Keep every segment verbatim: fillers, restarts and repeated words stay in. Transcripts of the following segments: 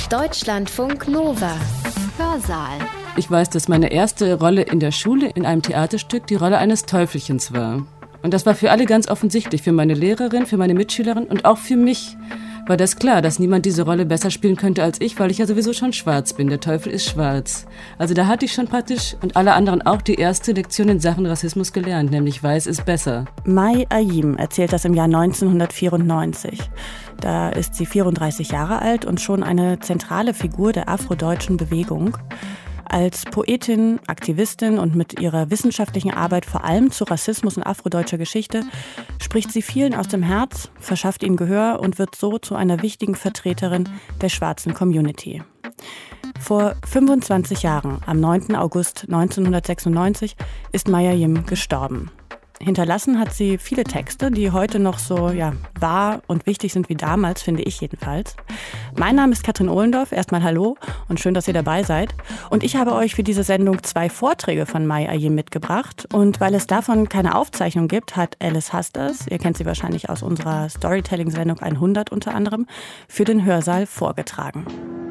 Deutschlandfunk Nova. Hörsaal. Ich weiß, dass meine erste Rolle in der Schule in einem Theaterstück die Rolle eines Teufelchens war. Und das war für alle ganz offensichtlich, für meine Lehrerin, für meine Mitschülerin und auch für mich. War das klar, dass niemand diese Rolle besser spielen könnte als ich, weil ich ja sowieso schon schwarz bin. Der Teufel ist schwarz. Also da hatte ich schon praktisch und alle anderen auch die erste Lektion in Sachen Rassismus gelernt, nämlich weiß ist besser. Mai Ayim erzählt das im Jahr neunzehnhundertvierundneunzig. Da ist sie vierunddreißig Jahre alt und schon eine zentrale Figur der afrodeutschen Bewegung. Als Poetin, Aktivistin und mit ihrer wissenschaftlichen Arbeit vor allem zu Rassismus und afrodeutscher Geschichte spricht sie vielen aus dem Herz, verschafft ihnen Gehör und wird so zu einer wichtigen Vertreterin der schwarzen Community. Vor fünfundzwanzig Jahren, am neunten August neunzehnhundertsechsundneunzig, ist Mai Ayim gestorben. Hinterlassen hat sie viele Texte, die heute noch so ja, wahr und wichtig sind wie damals, finde ich jedenfalls. Mein Name ist Katrin Ohlendorf. Erstmal hallo und schön, dass ihr dabei seid. Und ich habe euch für diese Sendung zwei Vorträge von Mai Ayim mitgebracht. Und weil es davon keine Aufzeichnung gibt, hat Alice Hasters, ihr kennt sie wahrscheinlich aus unserer Storytelling-Sendung hundert unter anderem, für den Hörsaal vorgetragen.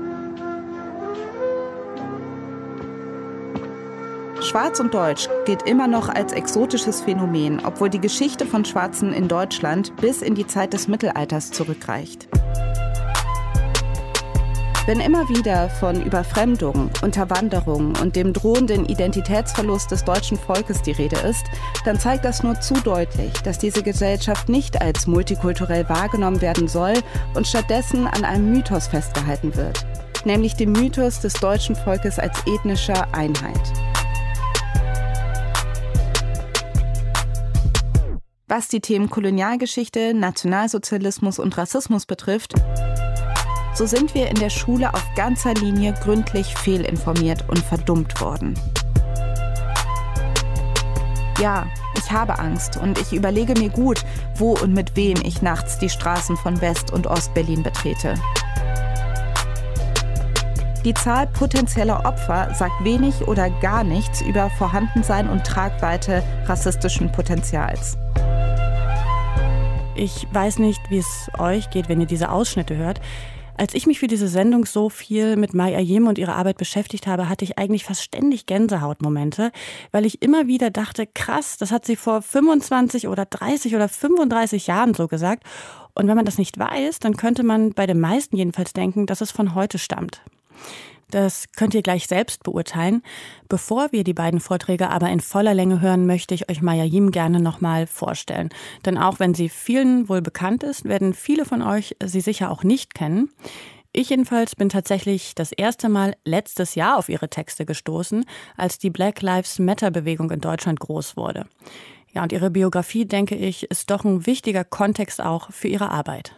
Schwarz und Deutsch gilt immer noch als exotisches Phänomen, obwohl die Geschichte von Schwarzen in Deutschland bis in die Zeit des Mittelalters zurückreicht. Wenn immer wieder von Überfremdung, Unterwanderung und dem drohenden Identitätsverlust des deutschen Volkes die Rede ist, dann zeigt das nur zu deutlich, dass diese Gesellschaft nicht als multikulturell wahrgenommen werden soll und stattdessen an einem Mythos festgehalten wird, nämlich dem Mythos des deutschen Volkes als ethnischer Einheit. Was die Themen Kolonialgeschichte, Nationalsozialismus und Rassismus betrifft, so sind wir in der Schule auf ganzer Linie gründlich fehlinformiert und verdummt worden. Ja, ich habe Angst und ich überlege mir gut, wo und mit wem ich nachts die Straßen von West- und Ostberlin betrete. Die Zahl potenzieller Opfer sagt wenig oder gar nichts über Vorhandensein und Tragweite rassistischen Potenzials. Ich weiß nicht, wie es euch geht, wenn ihr diese Ausschnitte hört. Als ich mich für diese Sendung so viel mit Mai Ayim und ihrer Arbeit beschäftigt habe, hatte ich eigentlich fast ständig Gänsehautmomente, weil ich immer wieder dachte, krass, das hat sie vor fünfundzwanzig oder dreißig oder fünfunddreißig Jahren so gesagt. Und wenn man das nicht weiß, dann könnte man bei den meisten jedenfalls denken, dass es von heute stammt. Das könnt ihr gleich selbst beurteilen. Bevor wir die beiden Vorträge aber in voller Länge hören, möchte ich euch Mai Ayim gerne nochmal vorstellen. Denn auch wenn sie vielen wohl bekannt ist, werden viele von euch sie sicher auch nicht kennen. Ich jedenfalls bin tatsächlich das erste Mal letztes Jahr auf ihre Texte gestoßen, als die Black Lives Matter-Bewegung in Deutschland groß wurde. Ja, und ihre Biografie, denke ich, ist doch ein wichtiger Kontext auch für ihre Arbeit.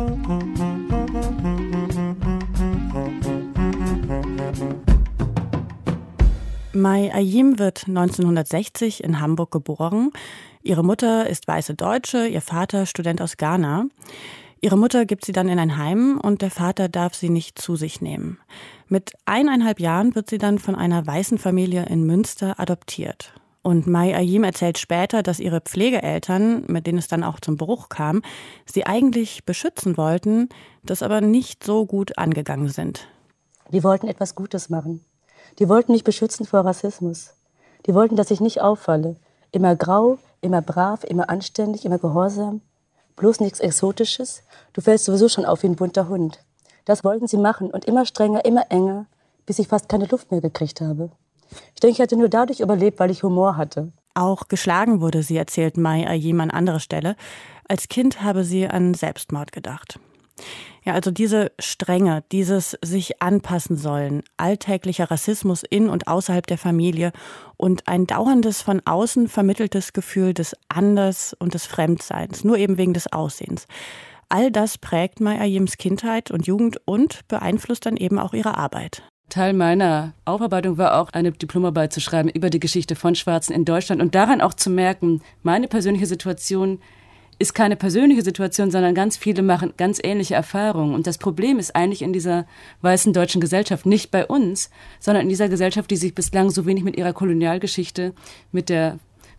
Mai Ayim wird neunzehnhundertsechzig in Hamburg geboren. Ihre Mutter ist weiße Deutsche, ihr Vater Student aus Ghana. Ihre Mutter gibt sie dann in ein Heim und der Vater darf sie nicht zu sich nehmen. Mit eineinhalb Jahren wird sie dann von einer weißen Familie in Münster adoptiert. Und Mai Ayim erzählt später, dass ihre Pflegeeltern, mit denen es dann auch zum Bruch kam, sie eigentlich beschützen wollten, das aber nicht so gut angegangen sind. Die wollten etwas Gutes machen. Die wollten mich beschützen vor Rassismus. Die wollten, dass ich nicht auffalle. Immer grau, immer brav, immer anständig, immer gehorsam. Bloß nichts Exotisches. Du fällst sowieso schon auf wie ein bunter Hund. Das wollten sie machen und immer strenger, immer enger, bis ich fast keine Luft mehr gekriegt habe. Ich denke, ich hatte nur dadurch überlebt, weil ich Humor hatte. Auch geschlagen wurde sie, erzählt Mai Ayim an anderer Stelle. Als Kind habe sie an Selbstmord gedacht. Ja, also diese Strenge, dieses sich anpassen sollen, alltäglicher Rassismus in und außerhalb der Familie und ein dauerndes von außen vermitteltes Gefühl des Anders- und des Fremdseins, nur eben wegen des Aussehens. All das prägt Mai Ayims Kindheit und Jugend und beeinflusst dann eben auch ihre Arbeit. Teil meiner Aufarbeitung war auch, eine Diplomarbeit zu schreiben über die Geschichte von Schwarzen in Deutschland und daran auch zu merken, meine persönliche Situation ist keine persönliche Situation, sondern ganz viele machen ganz ähnliche Erfahrungen. Und das Problem ist eigentlich in dieser weißen deutschen Gesellschaft, nicht bei uns, sondern in dieser Gesellschaft, die sich bislang so wenig mit ihrer Kolonialgeschichte, mit der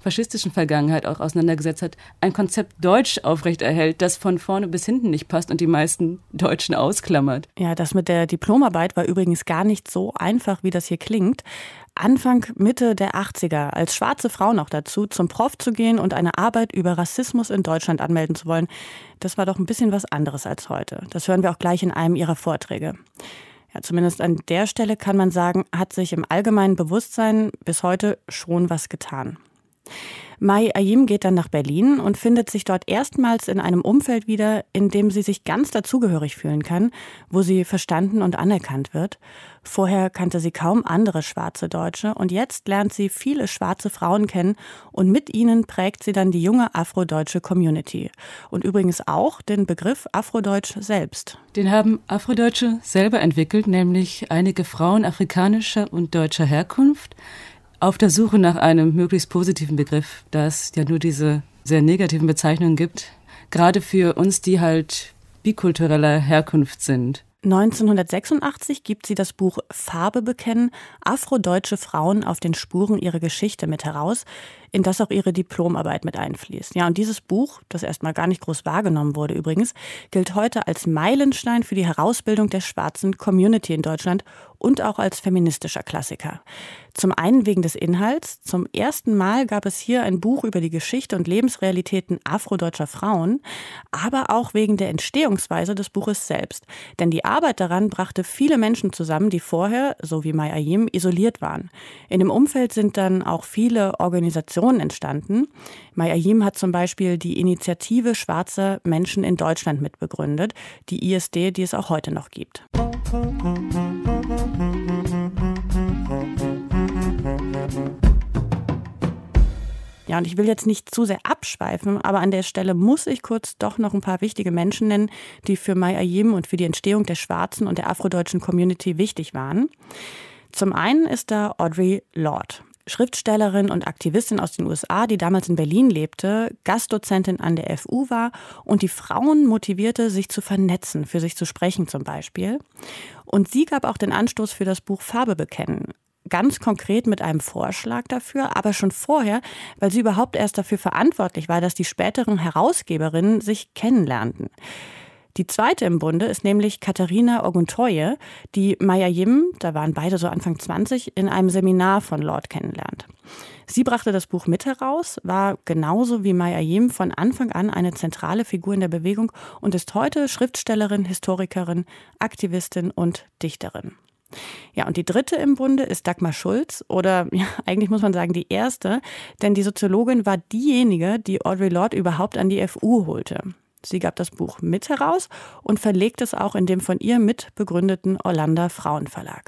faschistischen Vergangenheit auch auseinandergesetzt hat, ein Konzept Deutsch aufrechterhält, das von vorne bis hinten nicht passt und die meisten Deutschen ausklammert. Ja, das mit der Diplomarbeit war übrigens gar nicht so einfach, wie das hier klingt. Anfang, Mitte der achtziger, als schwarze Frau noch dazu, zum Prof zu gehen und eine Arbeit über Rassismus in Deutschland anmelden zu wollen, das war doch ein bisschen was anderes als heute. Das hören wir auch gleich in einem ihrer Vorträge. Ja, zumindest an der Stelle kann man sagen, hat sich im allgemeinen Bewusstsein bis heute schon was getan. Mai Ayim geht dann nach Berlin und findet sich dort erstmals in einem Umfeld wieder, in dem sie sich ganz dazugehörig fühlen kann, wo sie verstanden und anerkannt wird. Vorher kannte sie kaum andere schwarze Deutsche und jetzt lernt sie viele schwarze Frauen kennen und mit ihnen prägt sie dann die junge afrodeutsche Community. Und übrigens auch den Begriff Afrodeutsch selbst. Den haben Afrodeutsche selber entwickelt, nämlich einige Frauen afrikanischer und deutscher Herkunft, auf der Suche nach einem möglichst positiven Begriff, da es ja nur diese sehr negativen Bezeichnungen gibt, gerade für uns, die halt bikultureller Herkunft sind. neunzehnhundertsechsundachtzig gibt sie das Buch Farbe bekennen, afrodeutsche Frauen auf den Spuren ihrer Geschichte mit heraus, in das auch ihre Diplomarbeit mit einfließt. Ja, und dieses Buch, das erstmal gar nicht groß wahrgenommen wurde übrigens, gilt heute als Meilenstein für die Herausbildung der schwarzen Community in Deutschland und auch als feministischer Klassiker. Zum einen wegen des Inhalts. Zum ersten Mal gab es hier ein Buch über die Geschichte und Lebensrealitäten afrodeutscher Frauen, aber auch wegen der Entstehungsweise des Buches selbst. Denn die Arbeit daran brachte viele Menschen zusammen, die vorher, so wie Mai Ayim, isoliert waren. In dem Umfeld sind dann auch viele Organisationen entstanden. Mai Ayim hat zum Beispiel die Initiative schwarzer Menschen in Deutschland mitbegründet, die I S D, die es auch heute noch gibt. Ja, und ich will jetzt nicht zu sehr abschweifen, aber an der Stelle muss ich kurz doch noch ein paar wichtige Menschen nennen, die für Mai Ayim und für die Entstehung der schwarzen und der afrodeutschen Community wichtig waren. Zum einen ist da Audre Lorde, Schriftstellerin und Aktivistin aus den U S A, die damals in Berlin lebte, Gastdozentin an der F U war und die Frauen motivierte, sich zu vernetzen, für sich zu sprechen zum Beispiel. Und sie gab auch den Anstoß für das Buch Farbe bekennen. Ganz konkret mit einem Vorschlag dafür, aber schon vorher, weil sie überhaupt erst dafür verantwortlich war, dass die späteren Herausgeberinnen sich kennenlernten. Die zweite im Bunde ist nämlich Katharina Oguntoye, die Mai Ayim, da waren beide so Anfang zwanzig, in einem Seminar von Lorde kennenlernt. Sie brachte das Buch mit heraus, war genauso wie Mai Ayim von Anfang an eine zentrale Figur in der Bewegung und ist heute Schriftstellerin, Historikerin, Aktivistin und Dichterin. Ja, und die dritte im Bunde ist Dagmar Schulz oder ja, eigentlich muss man sagen die erste, denn die Soziologin war diejenige, die Audre Lorde überhaupt an die F U holte. Sie gab das Buch mit heraus und verlegt es auch in dem von ihr mit begründeten Orlando Frauenverlag.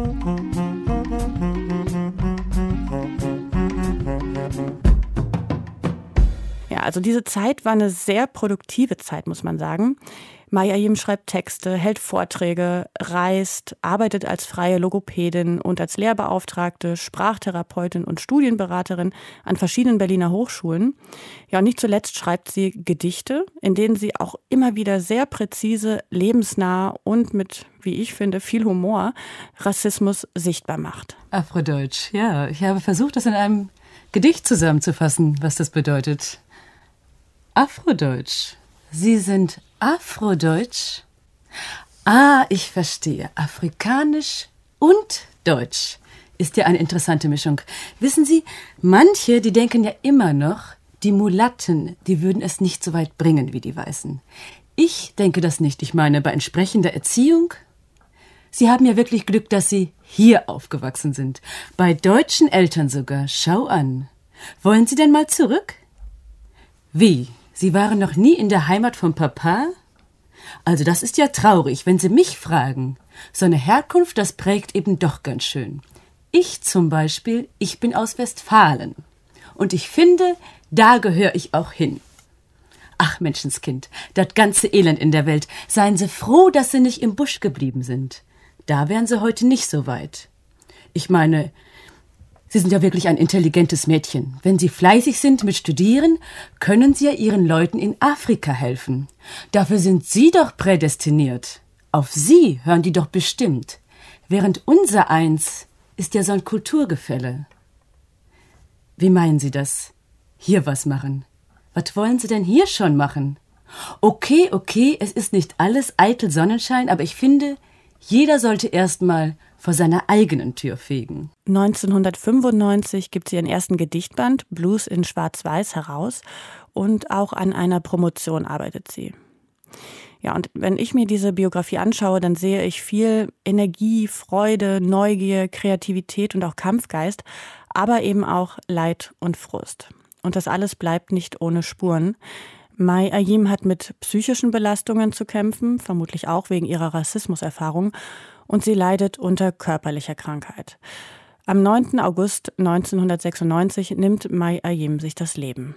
Ja, also diese Zeit war eine sehr produktive Zeit, muss man sagen. Mai Ayim schreibt Texte, hält Vorträge, reist, arbeitet als freie Logopädin und als Lehrbeauftragte, Sprachtherapeutin und Studienberaterin an verschiedenen Berliner Hochschulen. Ja, und nicht zuletzt schreibt sie Gedichte, in denen sie auch immer wieder sehr präzise, lebensnah und mit, wie ich finde, viel Humor Rassismus sichtbar macht. Afrodeutsch, ja. Ich habe versucht, das in einem Gedicht zusammenzufassen, was das bedeutet. Afrodeutsch. Sie sind Afrodeutsch? Ah, ich verstehe. Afrikanisch und Deutsch ist ja eine interessante Mischung. Wissen Sie, manche, die denken ja immer noch, die Mulatten, die würden es nicht so weit bringen wie die Weißen. Ich denke das nicht. Ich meine, bei entsprechender Erziehung. Sie haben ja wirklich Glück, dass Sie hier aufgewachsen sind. Bei deutschen Eltern sogar. Schau an. Wollen Sie denn mal zurück? Wie? Sie waren noch nie in der Heimat von Papa? Also das ist ja traurig, wenn Sie mich fragen. So eine Herkunft, das prägt eben doch ganz schön. Ich zum Beispiel, ich bin aus Westfalen. Und ich finde, da gehöre ich auch hin. Ach, Menschenskind, das ganze Elend in der Welt. Seien Sie froh, dass Sie nicht im Busch geblieben sind. Da wären Sie heute nicht so weit. Ich meine, Sie sind ja wirklich ein intelligentes Mädchen. Wenn Sie fleißig sind mit Studieren, können Sie ja Ihren Leuten in Afrika helfen. Dafür sind Sie doch prädestiniert. Auf Sie hören die doch bestimmt. Während unser Eins ist ja so ein Kulturgefälle. Wie meinen Sie das? Hier was machen. Was wollen Sie denn hier schon machen? Okay, okay, es ist nicht alles eitel Sonnenschein, aber ich finde, jeder sollte erst mal vor seiner eigenen Tür fegen. neunzehnhundertfünfundneunzig gibt sie ihren ersten Gedichtband, Blues in Schwarz-Weiß, heraus und auch an einer Promotion arbeitet sie. Ja, und wenn ich mir diese Biografie anschaue, dann sehe ich viel Energie, Freude, Neugier, Kreativität und auch Kampfgeist, aber eben auch Leid und Frust. Und das alles bleibt nicht ohne Spuren. Mai Ayim hat mit psychischen Belastungen zu kämpfen, vermutlich auch wegen ihrer Rassismuserfahrung, und sie leidet unter körperlicher Krankheit. Am neunten August neunzehnhundertsechsundneunzig nimmt Mai Ayim sich das Leben.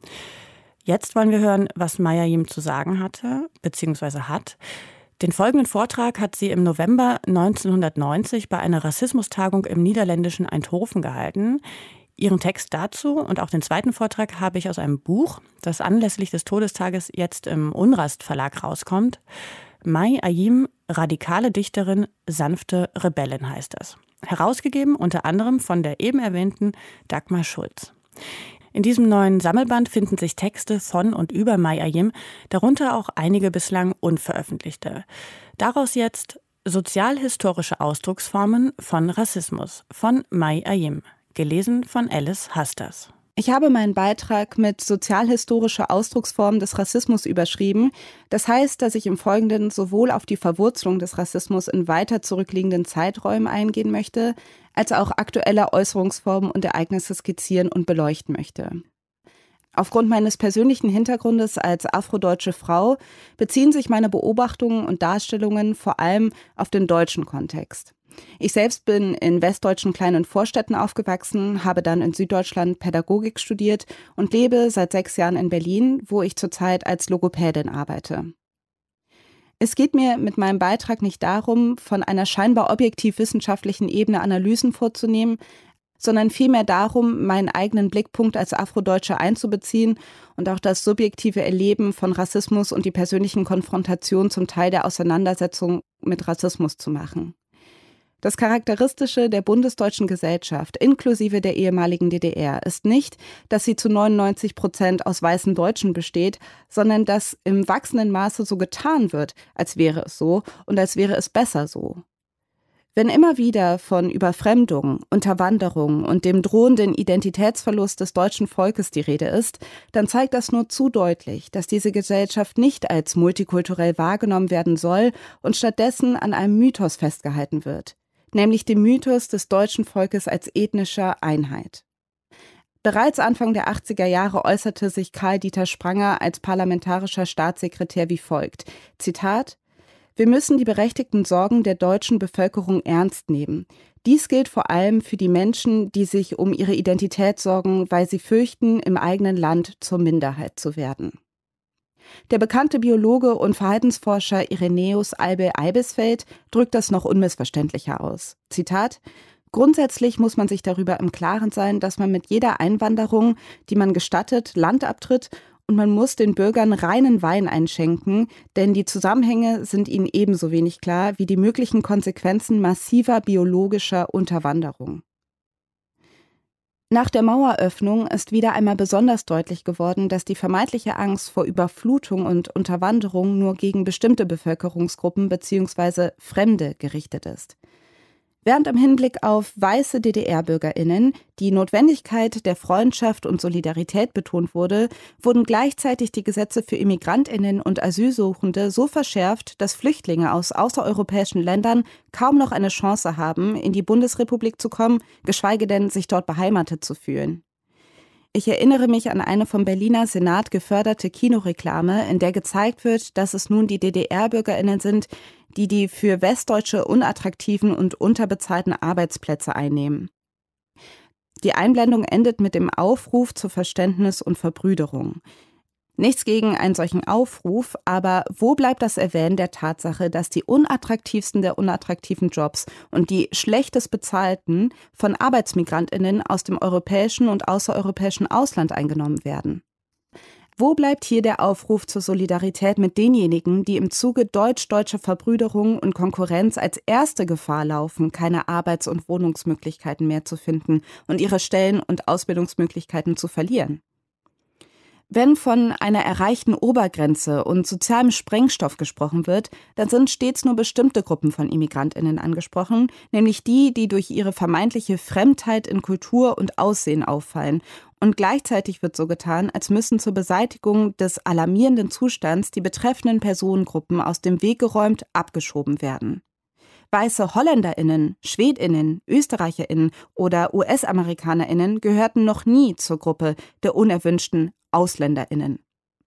Jetzt wollen wir hören, was Mai Ayim zu sagen hatte, bzw. hat. Den folgenden Vortrag hat sie im November neunzehnhundertneunzig bei einer Rassismustagung im niederländischen Eindhoven gehalten. Ihren Text dazu und auch den zweiten Vortrag habe ich aus einem Buch, das anlässlich des Todestages jetzt im Unrast Verlag rauskommt. Mai Ayim, radikale Dichterin, sanfte Rebellin heißt es. Herausgegeben unter anderem von der eben erwähnten Dagmar Schulz. In diesem neuen Sammelband finden sich Texte von und über Mai Ayim, darunter auch einige bislang unveröffentlichte. Daraus jetzt Sozialhistorische Ausdrucksformen von Rassismus von Mai Ayim, gelesen von Alice Hasters. Ich habe meinen Beitrag mit sozialhistorische Ausdrucksformen des Rassismus überschrieben. Das heißt, dass ich im Folgenden sowohl auf die Verwurzelung des Rassismus in weiter zurückliegenden Zeiträumen eingehen möchte, als auch aktuelle Äußerungsformen und Ereignisse skizzieren und beleuchten möchte. Aufgrund meines persönlichen Hintergrundes als afrodeutsche Frau beziehen sich meine Beobachtungen und Darstellungen vor allem auf den deutschen Kontext. Ich selbst bin in westdeutschen kleinen Vorstädten aufgewachsen, habe dann in Süddeutschland Pädagogik studiert und lebe seit sechs Jahren in Berlin, wo ich zurzeit als Logopädin arbeite. Es geht mir mit meinem Beitrag nicht darum, von einer scheinbar objektiv-wissenschaftlichen Ebene Analysen vorzunehmen, sondern vielmehr darum, meinen eigenen Blickpunkt als Afrodeutsche einzubeziehen und auch das subjektive Erleben von Rassismus und die persönlichen Konfrontationen zum Teil der Auseinandersetzung mit Rassismus zu machen. Das Charakteristische der bundesdeutschen Gesellschaft, inklusive der ehemaligen D D R, ist nicht, dass sie zu neunundneunzig Prozent aus weißen Deutschen besteht, sondern dass im wachsenden Maße so getan wird, als wäre es so und als wäre es besser so. Wenn immer wieder von Überfremdung, Unterwanderung und dem drohenden Identitätsverlust des deutschen Volkes die Rede ist, dann zeigt das nur zu deutlich, dass diese Gesellschaft nicht als multikulturell wahrgenommen werden soll und stattdessen an einem Mythos festgehalten wird, nämlich dem Mythos des deutschen Volkes als ethnischer Einheit. Bereits Anfang der achtziger Jahre äußerte sich Karl-Dieter Spranger als parlamentarischer Staatssekretär wie folgt, Zitat: Wir müssen die berechtigten Sorgen der deutschen Bevölkerung ernst nehmen. Dies gilt vor allem für die Menschen, die sich um ihre Identität sorgen, weil sie fürchten, im eigenen Land zur Minderheit zu werden. Der bekannte Biologe und Verhaltensforscher Irenäus Albel-Eibesfeld drückt das noch unmissverständlicher aus. Zitat: Grundsätzlich muss man sich darüber im Klaren sein, dass man mit jeder Einwanderung, die man gestattet, Land abtritt, und man muss den Bürgern reinen Wein einschenken, denn die Zusammenhänge sind ihnen ebenso wenig klar wie die möglichen Konsequenzen massiver biologischer Unterwanderung. Nach der Maueröffnung ist wieder einmal besonders deutlich geworden, dass die vermeintliche Angst vor Überflutung und Unterwanderung nur gegen bestimmte Bevölkerungsgruppen bzw. Fremde gerichtet ist. Während im Hinblick auf weiße D D R-BürgerInnen die Notwendigkeit der Freundschaft und Solidarität betont wurde, wurden gleichzeitig die Gesetze für ImmigrantInnen und Asylsuchende so verschärft, dass Flüchtlinge aus außereuropäischen Ländern kaum noch eine Chance haben, in die Bundesrepublik zu kommen, geschweige denn sich dort beheimatet zu fühlen. Ich erinnere mich an eine vom Berliner Senat geförderte Kinoreklame, in der gezeigt wird, dass es nun die D D R-BürgerInnen sind, die die für Westdeutsche unattraktiven und unterbezahlten Arbeitsplätze einnehmen. Die Einblendung endet mit dem Aufruf zu Verständnis und Verbrüderung. Nichts gegen einen solchen Aufruf, aber wo bleibt das Erwähnen der Tatsache, dass die unattraktivsten der unattraktiven Jobs und die schlechtest bezahlten von ArbeitsmigrantInnen aus dem europäischen und außereuropäischen Ausland eingenommen werden? Wo bleibt hier der Aufruf zur Solidarität mit denjenigen, die im Zuge deutsch-deutscher Verbrüderung und Konkurrenz als erste Gefahr laufen, keine Arbeits- und Wohnungsmöglichkeiten mehr zu finden und ihre Stellen und Ausbildungsmöglichkeiten zu verlieren? Wenn von einer erreichten Obergrenze und sozialem Sprengstoff gesprochen wird, dann sind stets nur bestimmte Gruppen von ImmigrantInnen angesprochen, nämlich die, die durch ihre vermeintliche Fremdheit in Kultur und Aussehen auffallen. Und gleichzeitig wird so getan, als müssten zur Beseitigung des alarmierenden Zustands die betreffenden Personengruppen aus dem Weg geräumt, abgeschoben werden. Weiße HolländerInnen, SchwedInnen, ÖsterreicherInnen oder U S-AmerikanerInnen gehörten noch nie zur Gruppe der unerwünschten AusländerInnen.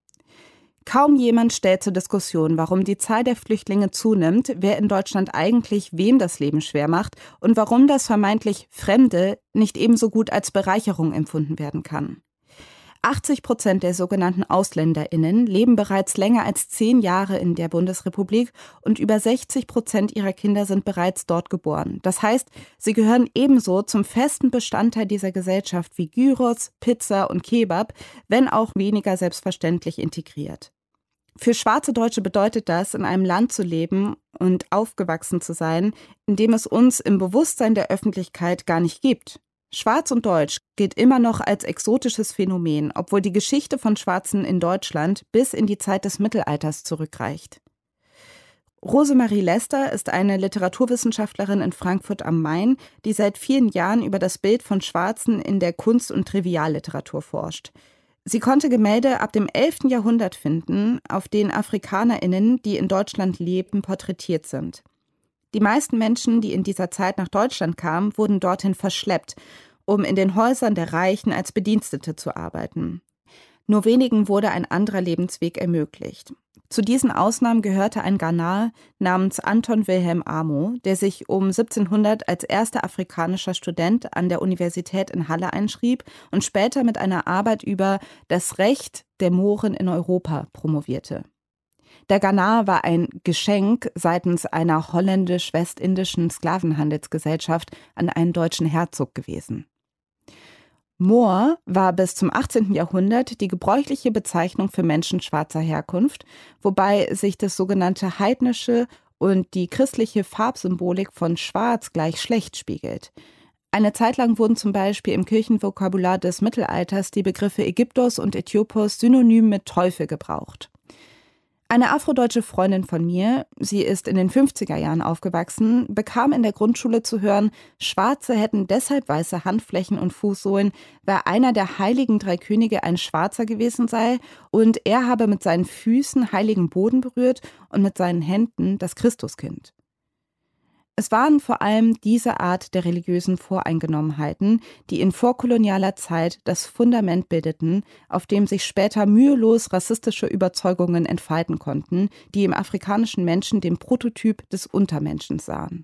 Kaum jemand stellt zur Diskussion, warum die Zahl der Flüchtlinge zunimmt, wer in Deutschland eigentlich wem das Leben schwer macht und warum das vermeintlich Fremde nicht ebenso gut als Bereicherung empfunden werden kann. achtzig Prozent der sogenannten AusländerInnen leben bereits länger als zehn Jahre in der Bundesrepublik und über sechzig Prozent ihrer Kinder sind bereits dort geboren. Das heißt, sie gehören ebenso zum festen Bestandteil dieser Gesellschaft wie Gyros, Pizza und Kebab, wenn auch weniger selbstverständlich integriert. Für schwarze Deutsche bedeutet das, in einem Land zu leben und aufgewachsen zu sein, in dem es uns im Bewusstsein der Öffentlichkeit gar nicht gibt. Schwarz und Deutsch gilt immer noch als exotisches Phänomen, obwohl die Geschichte von Schwarzen in Deutschland bis in die Zeit des Mittelalters zurückreicht. Rosemarie Lester ist eine Literaturwissenschaftlerin in Frankfurt am Main, die seit vielen Jahren über das Bild von Schwarzen in der Kunst- und Trivialliteratur forscht. Sie konnte Gemälde ab dem elften Jahrhundert finden, auf denen AfrikanerInnen, die in Deutschland leben, porträtiert sind. Die meisten Menschen, die in dieser Zeit nach Deutschland kamen, wurden dorthin verschleppt, um in den Häusern der Reichen als Bedienstete zu arbeiten. Nur wenigen wurde ein anderer Lebensweg ermöglicht. Zu diesen Ausnahmen gehörte ein Ghanaer namens Anton Wilhelm Amo, der sich um siebzehnhundert als erster afrikanischer Student an der Universität in Halle einschrieb und später mit einer Arbeit über das Recht der Mohren in Europa promovierte. Der Ghanaer war ein Geschenk seitens einer holländisch-westindischen Sklavenhandelsgesellschaft an einen deutschen Herzog gewesen. Moor war bis zum achtzehnten Jahrhundert die gebräuchliche Bezeichnung für Menschen schwarzer Herkunft, wobei sich das sogenannte heidnische und die christliche Farbsymbolik von Schwarz gleich schlecht spiegelt. Eine Zeit lang wurden zum Beispiel im Kirchenvokabular des Mittelalters die Begriffe Ägyptos und Äthiopos synonym mit Teufel gebraucht. Eine afrodeutsche Freundin von mir, sie ist in den fünfziger Jahren aufgewachsen, bekam in der Grundschule zu hören, Schwarze hätten deshalb weiße Handflächen und Fußsohlen, weil einer der heiligen drei Könige ein Schwarzer gewesen sei und er habe mit seinen Füßen heiligen Boden berührt und mit seinen Händen das Christuskind. Es waren vor allem diese Art der religiösen Voreingenommenheiten, die in vorkolonialer Zeit das Fundament bildeten, auf dem sich später mühelos rassistische Überzeugungen entfalten konnten, die im afrikanischen Menschen den Prototyp des Untermenschen sahen.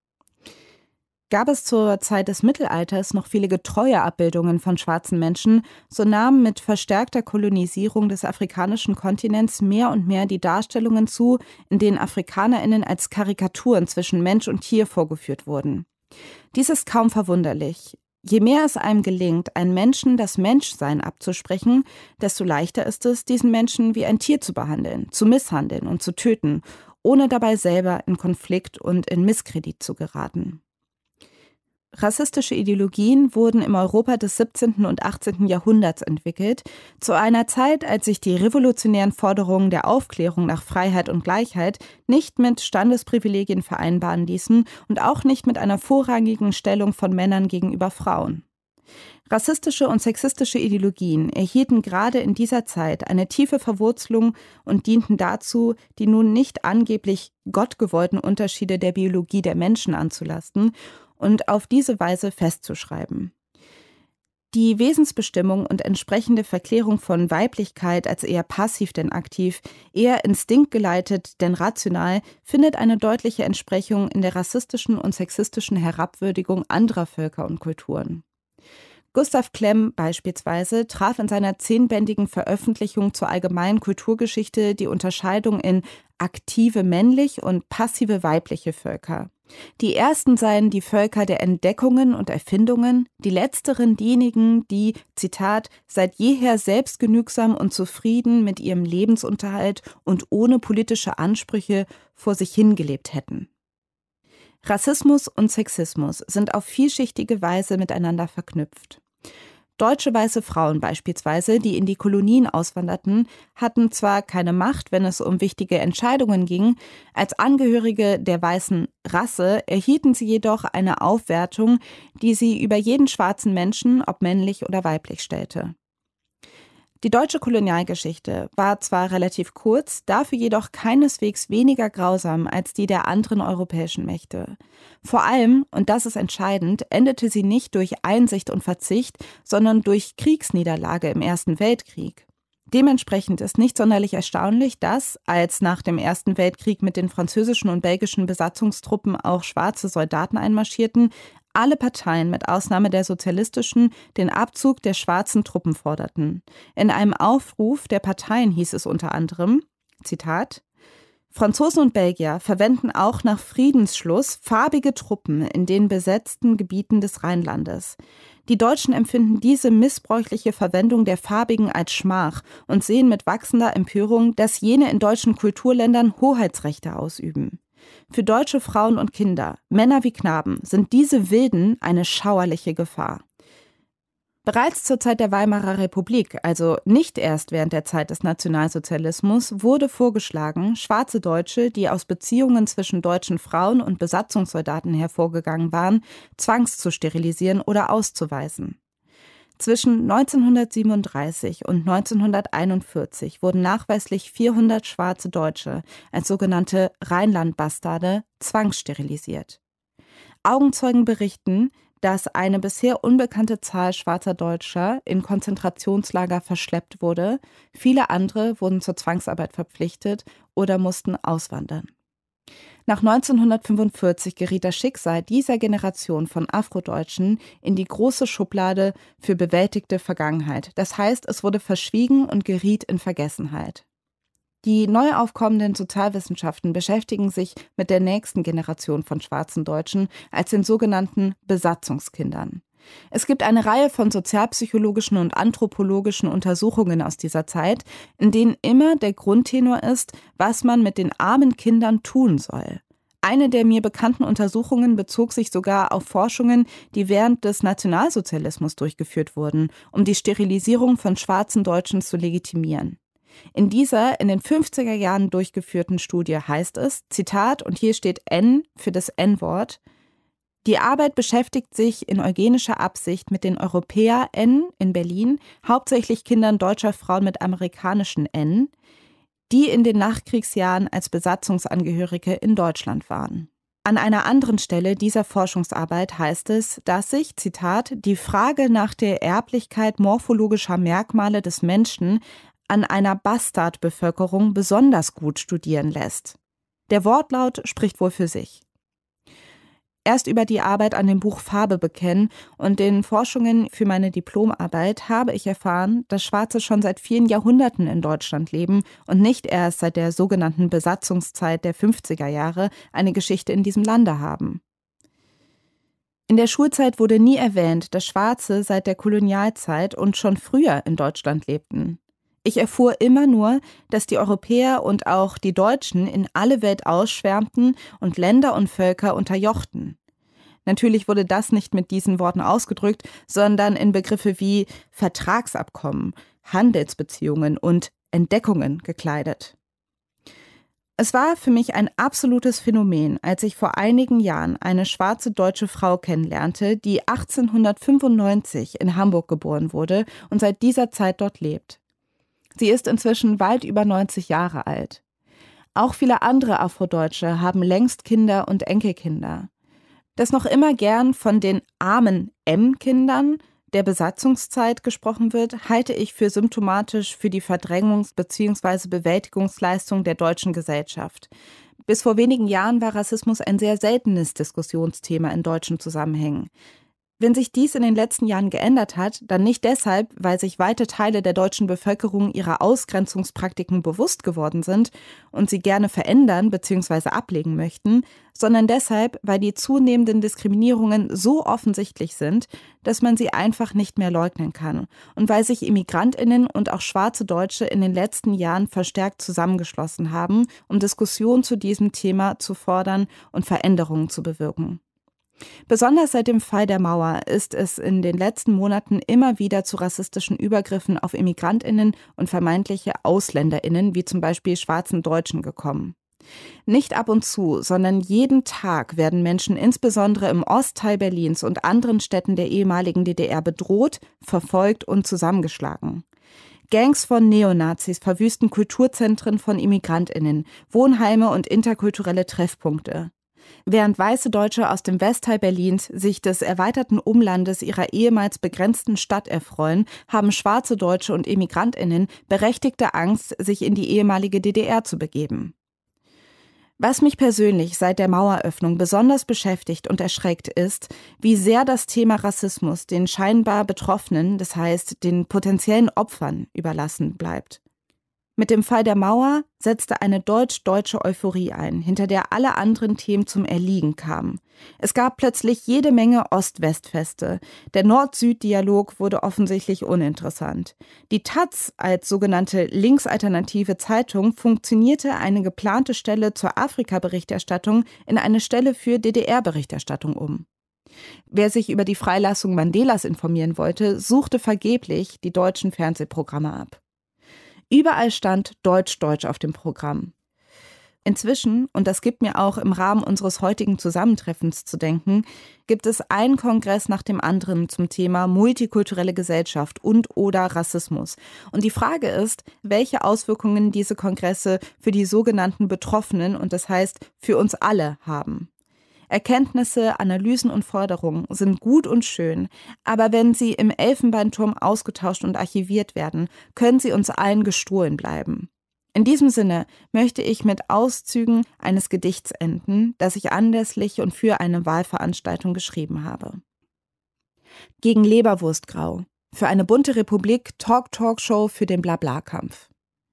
Gab es zur Zeit des Mittelalters noch viele getreue Abbildungen von schwarzen Menschen, so nahmen mit verstärkter Kolonisierung des afrikanischen Kontinents mehr und mehr die Darstellungen zu, in denen AfrikanerInnen als Karikaturen zwischen Mensch und Tier vorgeführt wurden. Dies ist kaum verwunderlich. Je mehr es einem gelingt, einen Menschen das Menschsein abzusprechen, desto leichter ist es, diesen Menschen wie ein Tier zu behandeln, zu misshandeln und zu töten, ohne dabei selber in Konflikt und in Misskredit zu geraten. Rassistische Ideologien wurden im Europa des siebzehnten und achtzehnten Jahrhunderts entwickelt, zu einer Zeit, als sich die revolutionären Forderungen der Aufklärung nach Freiheit und Gleichheit nicht mit Standesprivilegien vereinbaren ließen und auch nicht mit einer vorrangigen Stellung von Männern gegenüber Frauen. Rassistische und sexistische Ideologien erhielten gerade in dieser Zeit eine tiefe Verwurzelung und dienten dazu, die nun nicht angeblich gottgewollten Unterschiede der Biologie der Menschen anzulasten und auf diese Weise festzuschreiben. Die Wesensbestimmung und entsprechende Verklärung von Weiblichkeit als eher passiv denn aktiv, eher instinktgeleitet denn rational, findet eine deutliche Entsprechung in der rassistischen und sexistischen Herabwürdigung anderer Völker und Kulturen. Gustav Klemm beispielsweise traf in seiner zehnbändigen Veröffentlichung zur allgemeinen Kulturgeschichte die Unterscheidung in aktive männlich und passive weibliche Völker. Die ersten seien die Völker der Entdeckungen und Erfindungen, die letzteren diejenigen, die, Zitat, seit jeher selbstgenügsam und zufrieden mit ihrem Lebensunterhalt und ohne politische Ansprüche vor sich hingelebt hätten. Rassismus und Sexismus sind auf vielschichtige Weise miteinander verknüpft. Deutsche weiße Frauen beispielsweise, die in die Kolonien auswanderten, hatten zwar keine Macht, wenn es um wichtige Entscheidungen ging, als Angehörige der weißen Rasse erhielten sie jedoch eine Aufwertung, die sie über jeden schwarzen Menschen, ob männlich oder weiblich, stellte. Die deutsche Kolonialgeschichte war zwar relativ kurz, dafür jedoch keineswegs weniger grausam als die der anderen europäischen Mächte. Vor allem, und das ist entscheidend, endete sie nicht durch Einsicht und Verzicht, sondern durch Kriegsniederlage im Ersten Weltkrieg. Dementsprechend ist nicht sonderlich erstaunlich, dass, als nach dem Ersten Weltkrieg mit den französischen und belgischen Besatzungstruppen auch schwarze Soldaten einmarschierten, alle Parteien mit Ausnahme der sozialistischen den Abzug der schwarzen Truppen forderten. In einem Aufruf der Parteien hieß es unter anderem, Zitat, Franzosen und Belgier verwenden auch nach Friedensschluss farbige Truppen in den besetzten Gebieten des Rheinlandes. Die Deutschen empfinden diese missbräuchliche Verwendung der Farbigen als Schmach und sehen mit wachsender Empörung, dass jene in deutschen Kulturländern Hoheitsrechte ausüben. Für deutsche Frauen und Kinder, Männer wie Knaben, sind diese Wilden eine schauerliche Gefahr. Bereits zur Zeit der Weimarer Republik, also nicht erst während der Zeit des Nationalsozialismus, wurde vorgeschlagen, schwarze Deutsche, die aus Beziehungen zwischen deutschen Frauen und Besatzungssoldaten hervorgegangen waren, zwangs zu sterilisieren oder auszuweisen. Zwischen neunzehnhundertsiebenunddreißig und neunzehnhunderteinundvierzig wurden nachweislich vierhundert schwarze Deutsche als sogenannte Rheinland-Bastarde zwangssterilisiert. Augenzeugen berichten, dass eine bisher unbekannte Zahl schwarzer Deutscher in Konzentrationslager verschleppt wurde. Viele andere wurden zur Zwangsarbeit verpflichtet oder mussten auswandern. Nach neunzehnhundertfünfundvierzig geriet das Schicksal dieser Generation von Afrodeutschen in die große Schublade für bewältigte Vergangenheit. Das heißt, es wurde verschwiegen und geriet in Vergessenheit. Die neu aufkommenden Sozialwissenschaften beschäftigen sich mit der nächsten Generation von schwarzen Deutschen als den sogenannten Besatzungskindern. Es gibt eine Reihe von sozialpsychologischen und anthropologischen Untersuchungen aus dieser Zeit, in denen immer der Grundtenor ist, was man mit den armen Kindern tun soll. Eine der mir bekannten Untersuchungen bezog sich sogar auf Forschungen, die während des Nationalsozialismus durchgeführt wurden, um die Sterilisierung von schwarzen Deutschen zu legitimieren. In dieser in den fünfziger Jahren durchgeführten Studie heißt es, Zitat, und hier steht N für das N-Wort, die Arbeit beschäftigt sich in eugenischer Absicht mit den EuropäerInnen in Berlin, hauptsächlich Kindern deutscher Frauen mit amerikanischen N, die in den Nachkriegsjahren als Besatzungsangehörige in Deutschland waren. An einer anderen Stelle dieser Forschungsarbeit heißt es, dass sich, Zitat, die Frage nach der Erblichkeit morphologischer Merkmale des Menschen an einer Bastardbevölkerung besonders gut studieren lässt. Der Wortlaut spricht wohl für sich. Erst über die Arbeit an dem Buch Farbe bekennen und den Forschungen für meine Diplomarbeit habe ich erfahren, dass Schwarze schon seit vielen Jahrhunderten in Deutschland leben und nicht erst seit der sogenannten Besatzungszeit der fünfziger Jahre eine Geschichte in diesem Lande haben. In der Schulzeit wurde nie erwähnt, dass Schwarze seit der Kolonialzeit und schon früher in Deutschland lebten. Ich erfuhr immer nur, dass die Europäer und auch die Deutschen in alle Welt ausschwärmten und Länder und Völker unterjochten. Natürlich wurde das nicht mit diesen Worten ausgedrückt, sondern in Begriffe wie Vertragsabkommen, Handelsbeziehungen und Entdeckungen gekleidet. Es war für mich ein absolutes Phänomen, als ich vor einigen Jahren eine schwarze deutsche Frau kennenlernte, die achtzehnhundertfünfundneunzig in Hamburg geboren wurde und seit dieser Zeit dort lebt. Sie ist inzwischen weit über neunzig Jahre alt. Auch viele andere Afrodeutsche haben längst Kinder und Enkelkinder. Dass noch immer gern von den armen M-Kindern der Besatzungszeit gesprochen wird, halte ich für symptomatisch für die Verdrängungs- bzw. Bewältigungsleistung der deutschen Gesellschaft. Bis vor wenigen Jahren war Rassismus ein sehr seltenes Diskussionsthema in deutschen Zusammenhängen. Wenn sich dies in den letzten Jahren geändert hat, dann nicht deshalb, weil sich weite Teile der deutschen Bevölkerung ihrer Ausgrenzungspraktiken bewusst geworden sind und sie gerne verändern bzw. ablegen möchten, sondern deshalb, weil die zunehmenden Diskriminierungen so offensichtlich sind, dass man sie einfach nicht mehr leugnen kann und weil sich ImmigrantInnen und auch schwarze Deutsche in den letzten Jahren verstärkt zusammengeschlossen haben, um Diskussionen zu diesem Thema zu fordern und Veränderungen zu bewirken. Besonders seit dem Fall der Mauer ist es in den letzten Monaten immer wieder zu rassistischen Übergriffen auf ImmigrantInnen und vermeintliche AusländerInnen, wie zum Beispiel schwarzen Deutschen, gekommen. Nicht ab und zu, sondern jeden Tag werden Menschen insbesondere im Ostteil Berlins und anderen Städten der ehemaligen D D R bedroht, verfolgt und zusammengeschlagen. Gangs von Neonazis verwüsten Kulturzentren von ImmigrantInnen, Wohnheime und interkulturelle Treffpunkte. Während weiße Deutsche aus dem Westteil Berlins sich des erweiterten Umlandes ihrer ehemals begrenzten Stadt erfreuen, haben schwarze Deutsche und ImmigrantInnen berechtigte Angst, sich in die ehemalige D D R zu begeben. Was mich persönlich seit der Maueröffnung besonders beschäftigt und erschreckt ist, wie sehr das Thema Rassismus den scheinbar Betroffenen, das heißt den potenziellen Opfern, überlassen bleibt. Mit dem Fall der Mauer setzte eine deutsch-deutsche Euphorie ein, hinter der alle anderen Themen zum Erliegen kamen. Es gab plötzlich jede Menge Ost-West-Feste. Der Nord-Süd-Dialog wurde offensichtlich uninteressant. Die Taz als sogenannte linksalternative Zeitung funktionierte eine geplante Stelle zur Afrika-Berichterstattung in eine Stelle für D D R-Berichterstattung um. Wer sich über die Freilassung Mandelas informieren wollte, suchte vergeblich die deutschen Fernsehprogramme ab. Überall stand Deutsch-Deutsch auf dem Programm. Inzwischen, und das gibt mir auch im Rahmen unseres heutigen Zusammentreffens zu denken, gibt es einen Kongress nach dem anderen zum Thema multikulturelle Gesellschaft und oder Rassismus. Und die Frage ist, welche Auswirkungen diese Kongresse für die sogenannten Betroffenen, und das heißt für uns alle, haben. Erkenntnisse, Analysen und Forderungen sind gut und schön, aber wenn sie im Elfenbeinturm ausgetauscht und archiviert werden, können sie uns allen gestohlen bleiben. In diesem Sinne möchte ich mit Auszügen eines Gedichts enden, das ich anlässlich und für eine Wahlveranstaltung geschrieben habe. Gegen Leberwurstgrau. Für eine bunte Republik Talk-Talk-Show für den Blabla-Kampf.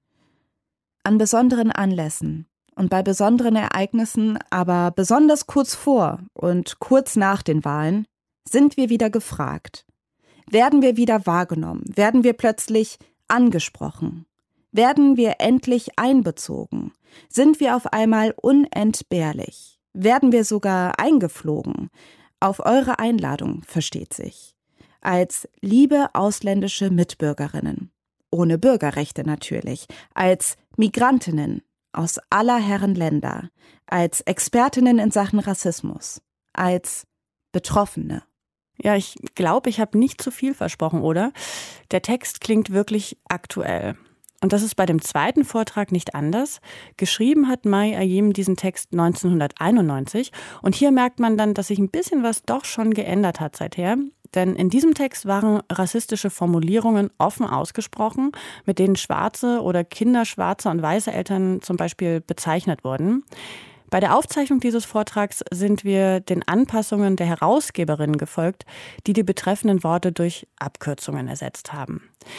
An besonderen Anlässen und bei besonderen Ereignissen, aber besonders kurz vor und kurz nach den Wahlen, sind wir wieder gefragt. Werden wir wieder wahrgenommen? Werden wir plötzlich angesprochen? Werden wir endlich einbezogen? Sind wir auf einmal unentbehrlich? Werden wir sogar eingeflogen? Auf eure Einladung, versteht sich. Als liebe ausländische Mitbürgerinnen. Ohne Bürgerrechte natürlich. Als Migrantinnen aus aller Herren Länder, als Expertinnen in Sachen Rassismus, als Betroffene. Ja, ich glaube, ich habe nicht zu viel versprochen, oder? Der Text klingt wirklich aktuell. Und das ist bei dem zweiten Vortrag nicht anders. Geschrieben hat Mai Ayim diesen Text neunzehnhunderteinundneunzig. Und hier merkt man dann, dass sich ein bisschen was doch schon geändert hat seither. Denn in diesem Text waren rassistische Formulierungen offen ausgesprochen, mit denen schwarze oder Kinder schwarzer und weißer Eltern zum Beispiel bezeichnet wurden. Bei der Aufzeichnung dieses Vortrags sind wir den Anpassungen der Herausgeberinnen gefolgt, die die betreffenden Worte durch Abkürzungen ersetzt haben.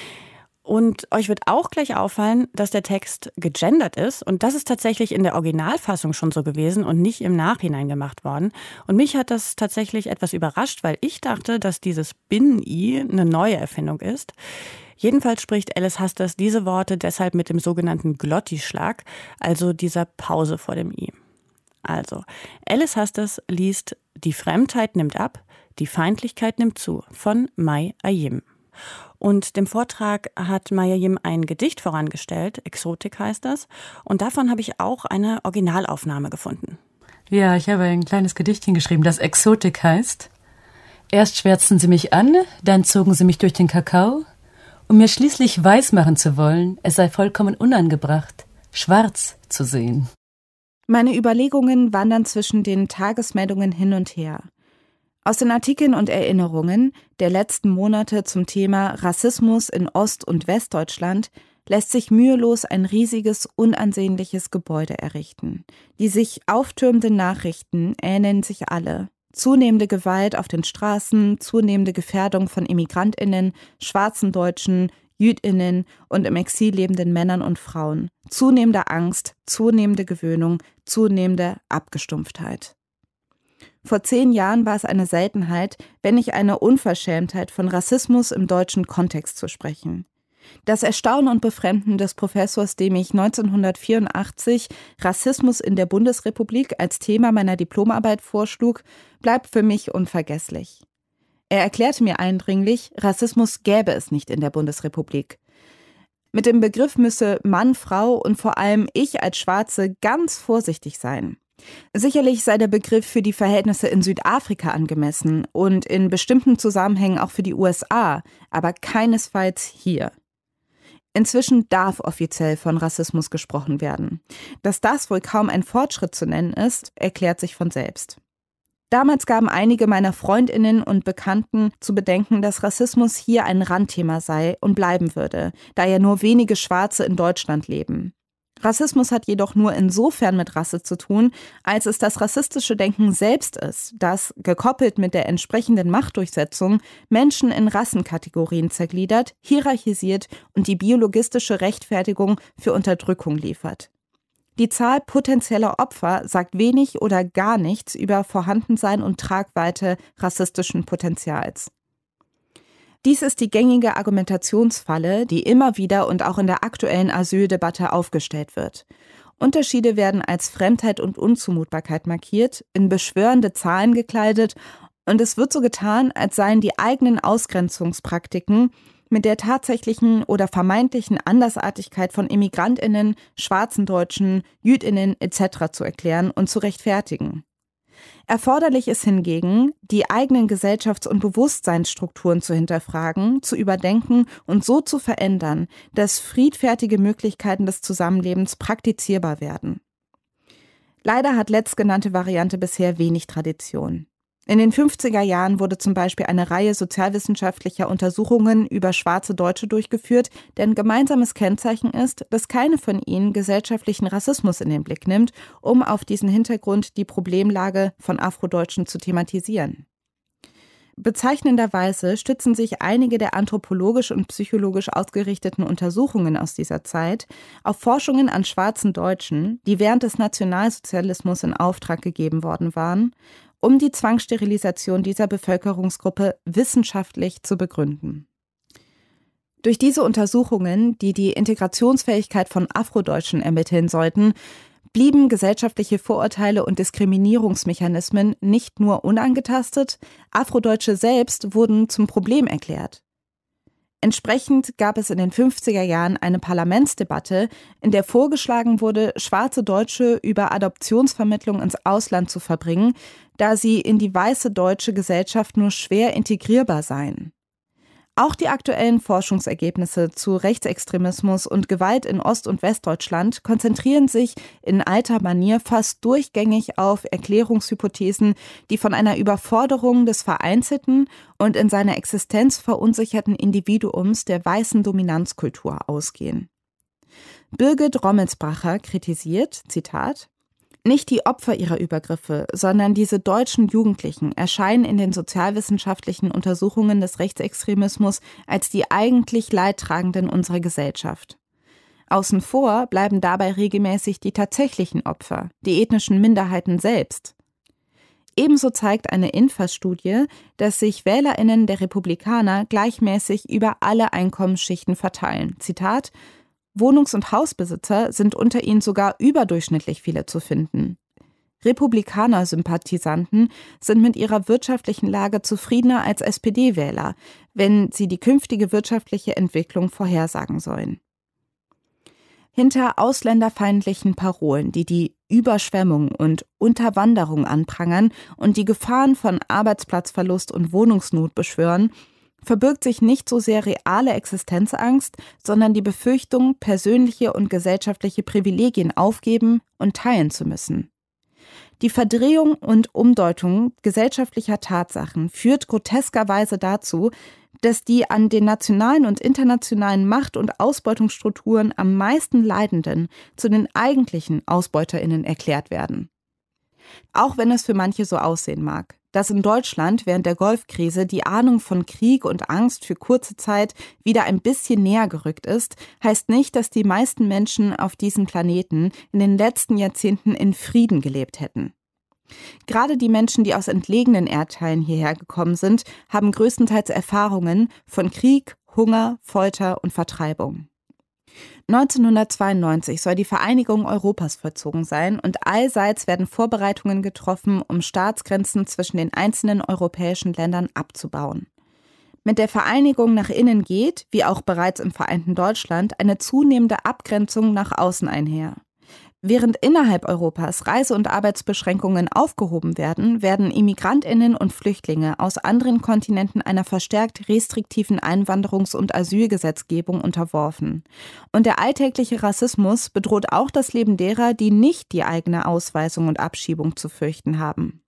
Und euch wird auch gleich auffallen, dass der Text gegendert ist. Und das ist tatsächlich in der Originalfassung schon so gewesen und nicht im Nachhinein gemacht worden. Und mich hat das tatsächlich etwas überrascht, weil ich dachte, dass dieses Binnen-I eine neue Erfindung ist. Jedenfalls spricht Alice Hasters diese Worte deshalb mit dem sogenannten Glottisschlag, also dieser Pause vor dem I. Also, Alice Hasters liest Die Fremdheit nimmt ab, die Feindlichkeit nimmt zu von Mai Ayim. Und dem Vortrag hat Mai Ayim ein Gedicht vorangestellt, Exotik heißt das. Und davon habe ich auch eine Originalaufnahme gefunden. Ja, ich habe ein kleines Gedichtchen geschrieben, das Exotik heißt. Erst schwärzten sie mich an, dann zogen sie mich durch den Kakao, um mir schließlich weismachen zu wollen, es sei vollkommen unangebracht, schwarz zu sehen. Meine Überlegungen wandern zwischen den Tagesmeldungen hin und her. Aus den Artikeln und Erinnerungen der letzten Monate zum Thema Rassismus in Ost- und Westdeutschland lässt sich mühelos ein riesiges, unansehnliches Gebäude errichten. Die sich auftürmenden Nachrichten ähneln sich alle. Zunehmende Gewalt auf den Straßen, zunehmende Gefährdung von ImmigrantInnen, schwarzen Deutschen, JüdInnen und im Exil lebenden Männern und Frauen. Zunehmende Angst, zunehmende Gewöhnung, zunehmende Abgestumpftheit. Vor zehn Jahren war es eine Seltenheit, wenn nicht eine Unverschämtheit, von Rassismus im deutschen Kontext zu sprechen. Das Erstaunen und Befremden des Professors, dem ich neunzehnhundertvierundachtzig Rassismus in der Bundesrepublik als Thema meiner Diplomarbeit vorschlug, bleibt für mich unvergesslich. Er erklärte mir eindringlich, Rassismus gäbe es nicht in der Bundesrepublik. Mit dem Begriff müsse Mann, Frau und vor allem ich als Schwarze ganz vorsichtig sein. Sicherlich sei der Begriff für die Verhältnisse in Südafrika angemessen und in bestimmten Zusammenhängen auch für die U S A, aber keinesfalls hier. Inzwischen darf offiziell von Rassismus gesprochen werden. Dass das wohl kaum ein Fortschritt zu nennen ist, erklärt sich von selbst. Damals gaben einige meiner Freundinnen und Bekannten zu bedenken, dass Rassismus hier ein Randthema sei und bleiben würde, da ja nur wenige Schwarze in Deutschland leben. Rassismus hat jedoch nur insofern mit Rasse zu tun, als es das rassistische Denken selbst ist, das, gekoppelt mit der entsprechenden Machtdurchsetzung, Menschen in Rassenkategorien zergliedert, hierarchisiert und die biologistische Rechtfertigung für Unterdrückung liefert. Die Zahl potenzieller Opfer sagt wenig oder gar nichts über Vorhandensein und Tragweite rassistischen Potenzials. Dies ist die gängige Argumentationsfalle, die immer wieder und auch in der aktuellen Asyldebatte aufgestellt wird. Unterschiede werden als Fremdheit und Unzumutbarkeit markiert, in beschwörende Zahlen gekleidet und es wird so getan, als seien die eigenen Ausgrenzungspraktiken mit der tatsächlichen oder vermeintlichen Andersartigkeit von ImmigrantInnen, schwarzen Deutschen, JüdInnen et cetera zu erklären und zu rechtfertigen. Erforderlich ist hingegen, die eigenen Gesellschafts- und Bewusstseinsstrukturen zu hinterfragen, zu überdenken und so zu verändern, dass friedfertige Möglichkeiten des Zusammenlebens praktizierbar werden. Leider hat letztgenannte Variante bisher wenig Tradition. In den fünfziger Jahren wurde zum Beispiel eine Reihe sozialwissenschaftlicher Untersuchungen über schwarze Deutsche durchgeführt, deren gemeinsames Kennzeichen ist, dass keine von ihnen gesellschaftlichen Rassismus in den Blick nimmt, um auf diesen Hintergrund die Problemlage von Afrodeutschen zu thematisieren. Bezeichnenderweise stützen sich einige der anthropologisch und psychologisch ausgerichteten Untersuchungen aus dieser Zeit auf Forschungen an schwarzen Deutschen, die während des Nationalsozialismus in Auftrag gegeben worden waren, um die Zwangssterilisation dieser Bevölkerungsgruppe wissenschaftlich zu begründen. Durch diese Untersuchungen, die die Integrationsfähigkeit von Afrodeutschen ermitteln sollten, blieben gesellschaftliche Vorurteile und Diskriminierungsmechanismen nicht nur unangetastet, Afrodeutsche selbst wurden zum Problem erklärt. Entsprechend gab es in den fünfziger Jahren eine Parlamentsdebatte, in der vorgeschlagen wurde, schwarze Deutsche über Adoptionsvermittlung ins Ausland zu verbringen, da sie in die weiße deutsche Gesellschaft nur schwer integrierbar seien. Auch die aktuellen Forschungsergebnisse zu Rechtsextremismus und Gewalt in Ost- und Westdeutschland konzentrieren sich in alter Manier fast durchgängig auf Erklärungshypothesen, die von einer Überforderung des vereinzelten und in seiner Existenz verunsicherten Individuums der weißen Dominanzkultur ausgehen. Birgit Rommelsbacher kritisiert, Zitat, nicht die Opfer ihrer Übergriffe, sondern diese deutschen Jugendlichen erscheinen in den sozialwissenschaftlichen Untersuchungen des Rechtsextremismus als die eigentlich Leidtragenden unserer Gesellschaft. Außen vor bleiben dabei regelmäßig die tatsächlichen Opfer, die ethnischen Minderheiten selbst. Ebenso zeigt eine INFAS-Studie, dass sich WählerInnen der Republikaner gleichmäßig über alle Einkommensschichten verteilen. Zitat: Wohnungs- und Hausbesitzer sind unter ihnen sogar überdurchschnittlich viele zu finden. Republikaner-Sympathisanten sind mit ihrer wirtschaftlichen Lage zufriedener als S P D-Wähler, wenn sie die künftige wirtschaftliche Entwicklung vorhersagen sollen. Hinter ausländerfeindlichen Parolen, die die Überschwemmung und Unterwanderung anprangern und die Gefahren von Arbeitsplatzverlust und Wohnungsnot beschwören, verbirgt sich nicht so sehr reale Existenzangst, sondern die Befürchtung, persönliche und gesellschaftliche Privilegien aufgeben und teilen zu müssen. Die Verdrehung und Umdeutung gesellschaftlicher Tatsachen führt groteskerweise dazu, dass die an den nationalen und internationalen Macht- und Ausbeutungsstrukturen am meisten Leidenden zu den eigentlichen AusbeuterInnen erklärt werden. Auch wenn es für manche so aussehen mag. Dass in Deutschland während der Golfkrise die Ahnung von Krieg und Angst für kurze Zeit wieder ein bisschen näher gerückt ist, heißt nicht, dass die meisten Menschen auf diesem Planeten in den letzten Jahrzehnten in Frieden gelebt hätten. Gerade die Menschen, die aus entlegenen Erdteilen hierher gekommen sind, haben größtenteils Erfahrungen von Krieg, Hunger, Folter und Vertreibung. neunzehnhundertzweiundneunzig soll die Vereinigung Europas vollzogen sein und allseits werden Vorbereitungen getroffen, um Staatsgrenzen zwischen den einzelnen europäischen Ländern abzubauen. Mit der Vereinigung nach innen geht, wie auch bereits im vereinten Deutschland, eine zunehmende Abgrenzung nach außen einher. Während innerhalb Europas Reise- und Arbeitsbeschränkungen aufgehoben werden, werden ImmigrantInnen und Flüchtlinge aus anderen Kontinenten einer verstärkt restriktiven Einwanderungs- und Asylgesetzgebung unterworfen. Und der alltägliche Rassismus bedroht auch das Leben derer, die nicht die eigene Ausweisung und Abschiebung zu fürchten haben.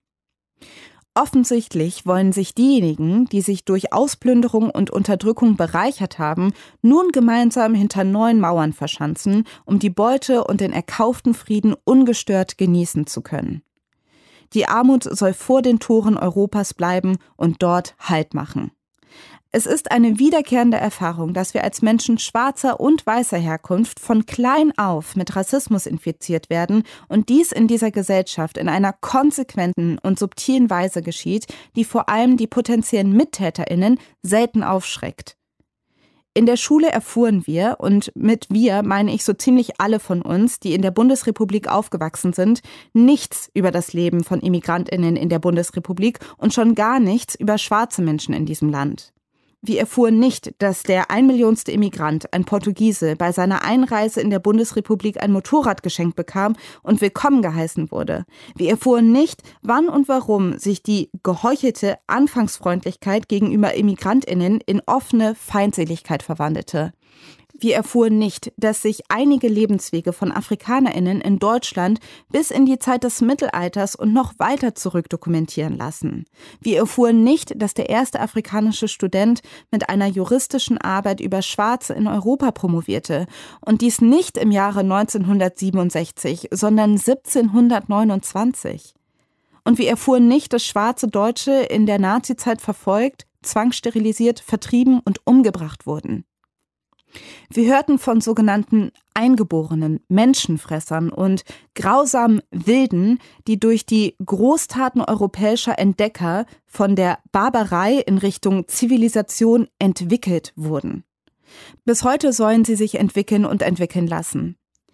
Offensichtlich wollen sich diejenigen, die sich durch Ausplünderung und Unterdrückung bereichert haben, nun gemeinsam hinter neuen Mauern verschanzen, um die Beute und den erkauften Frieden ungestört genießen zu können. Die Armut soll vor den Toren Europas bleiben und dort Halt machen. Es ist eine wiederkehrende Erfahrung, dass wir als Menschen schwarzer und weißer Herkunft von klein auf mit Rassismus infiziert werden und dies in dieser Gesellschaft in einer konsequenten und subtilen Weise geschieht, die vor allem die potenziellen MittäterInnen selten aufschreckt. In der Schule erfuhren wir, und mit wir meine ich so ziemlich alle von uns, die in der Bundesrepublik aufgewachsen sind, nichts über das Leben von ImmigrantInnen in der Bundesrepublik und schon gar nichts über schwarze Menschen in diesem Land. Wir erfuhren nicht, dass der einmillionste Immigrant, ein Portugiese, bei seiner Einreise in der Bundesrepublik ein Motorrad geschenkt bekam und willkommen geheißen wurde. Wir erfuhren nicht, wann und warum sich die geheuchelte Anfangsfreundlichkeit gegenüber ImmigrantInnen in offene Feindseligkeit verwandelte. Wir erfuhren nicht, dass sich einige Lebenswege von AfrikanerInnen in Deutschland bis in die Zeit des Mittelalters und noch weiter zurück dokumentieren lassen. Wir erfuhren nicht, dass der erste afrikanische Student mit einer juristischen Arbeit über Schwarze in Europa promovierte und dies nicht im Jahre neunzehnhundertsiebenundsechzig, sondern siebzehnhundertneunundzwanzig. Und wir erfuhren nicht, dass schwarze Deutsche in der Nazizeit verfolgt, zwangssterilisiert, vertrieben und umgebracht wurden. Wir hörten von sogenannten Eingeborenen, Menschenfressern und grausamen Wilden, die durch die Großtaten europäischer Entdecker von der Barbarei in Richtung Zivilisation entwickelt wurden. Bis heute sollen sie sich entwickeln und entwickeln lassen.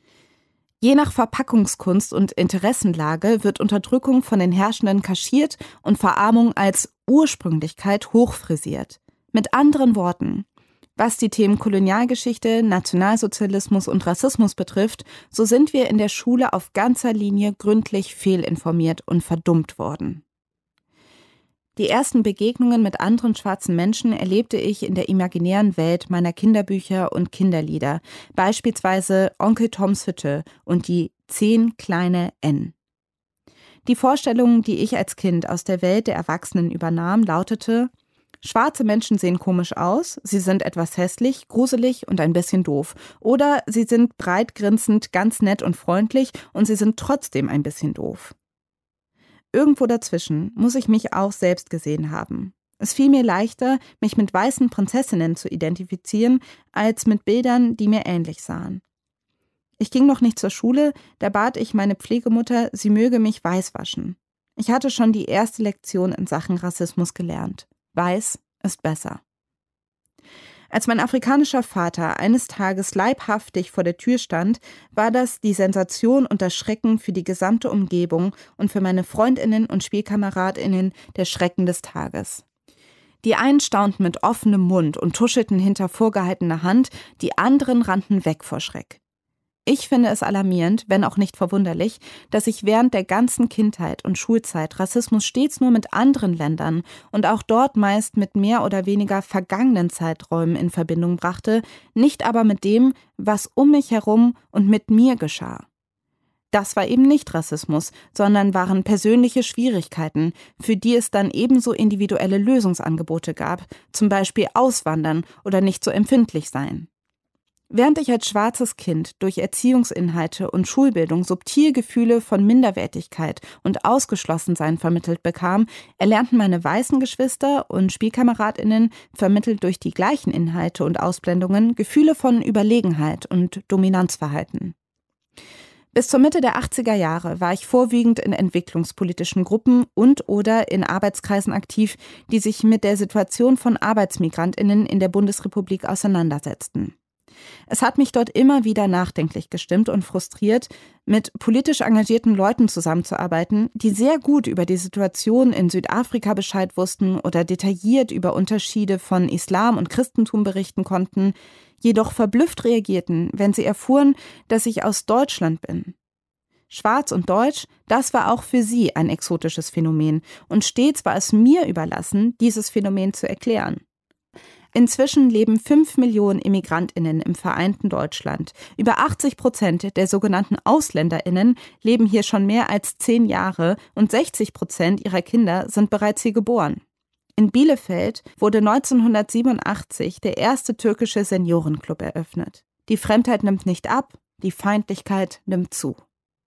Je nach Verpackungskunst und Interessenlage wird Unterdrückung von den Herrschenden kaschiert und Verarmung als Ursprünglichkeit hochfrisiert. Mit anderen Worten: Was die Themen Kolonialgeschichte, Nationalsozialismus und Rassismus betrifft, so sind wir in der Schule auf ganzer Linie gründlich fehlinformiert und verdummt worden. Die ersten Begegnungen mit anderen schwarzen Menschen erlebte ich in der imaginären Welt meiner Kinderbücher und Kinderlieder, beispielsweise Onkel Toms Hütte und die Zehn kleine N. Die Vorstellung, die ich als Kind aus der Welt der Erwachsenen übernahm, lautete: Schwarze Menschen sehen komisch aus, sie sind etwas hässlich, gruselig und ein bisschen doof. Oder sie sind breit grinsend, ganz nett und freundlich und sie sind trotzdem ein bisschen doof. Irgendwo dazwischen muss ich mich auch selbst gesehen haben. Es fiel mir leichter, mich mit weißen Prinzessinnen zu identifizieren, als mit Bildern, die mir ähnlich sahen. Ich ging noch nicht zur Schule, da bat ich meine Pflegemutter, sie möge mich weiß waschen. Ich hatte schon die erste Lektion in Sachen Rassismus gelernt. Weiß ist besser. Als mein afrikanischer Vater eines Tages leibhaftig vor der Tür stand, war das die Sensation und das Schrecken für die gesamte Umgebung und für meine Freundinnen und SpielkameradInnen der Schrecken des Tages. Die einen staunten mit offenem Mund und tuschelten hinter vorgehaltener Hand, die anderen rannten weg vor Schreck. Ich finde es alarmierend, wenn auch nicht verwunderlich, dass ich während der ganzen Kindheit und Schulzeit Rassismus stets nur mit anderen Ländern und auch dort meist mit mehr oder weniger vergangenen Zeiträumen in Verbindung brachte, nicht aber mit dem, was um mich herum und mit mir geschah. Das war eben nicht Rassismus, sondern waren persönliche Schwierigkeiten, für die es dann ebenso individuelle Lösungsangebote gab, zum Beispiel auswandern oder nicht so empfindlich sein. Während ich als schwarzes Kind durch Erziehungsinhalte und Schulbildung subtil Gefühle von Minderwertigkeit und Ausgeschlossensein vermittelt bekam, erlernten meine weißen Geschwister und SpielkameradInnen, vermittelt durch die gleichen Inhalte und Ausblendungen, Gefühle von Überlegenheit und Dominanzverhalten. Bis zur Mitte der achtziger Jahre war ich vorwiegend in entwicklungspolitischen Gruppen und oder in Arbeitskreisen aktiv, die sich mit der Situation von ArbeitsmigrantInnen in der Bundesrepublik auseinandersetzten. Es hat mich dort immer wieder nachdenklich gestimmt und frustriert, mit politisch engagierten Leuten zusammenzuarbeiten, die sehr gut über die Situation in Südafrika Bescheid wussten oder detailliert über Unterschiede von Islam und Christentum berichten konnten, jedoch verblüfft reagierten, wenn sie erfuhren, dass ich aus Deutschland bin. Schwarz und Deutsch, das war auch für sie ein exotisches Phänomen und stets war es mir überlassen, dieses Phänomen zu erklären. Inzwischen leben fünf Millionen ImmigrantInnen im vereinten Deutschland. Über achtzig Prozent der sogenannten AusländerInnen leben hier schon mehr als zehn Jahre und sechzig Prozent ihrer Kinder sind bereits hier geboren. In Bielefeld wurde neunzehnhundertsiebenundachtzig der erste türkische Seniorenclub eröffnet. Die Fremdheit nimmt nicht ab, die Feindlichkeit nimmt zu.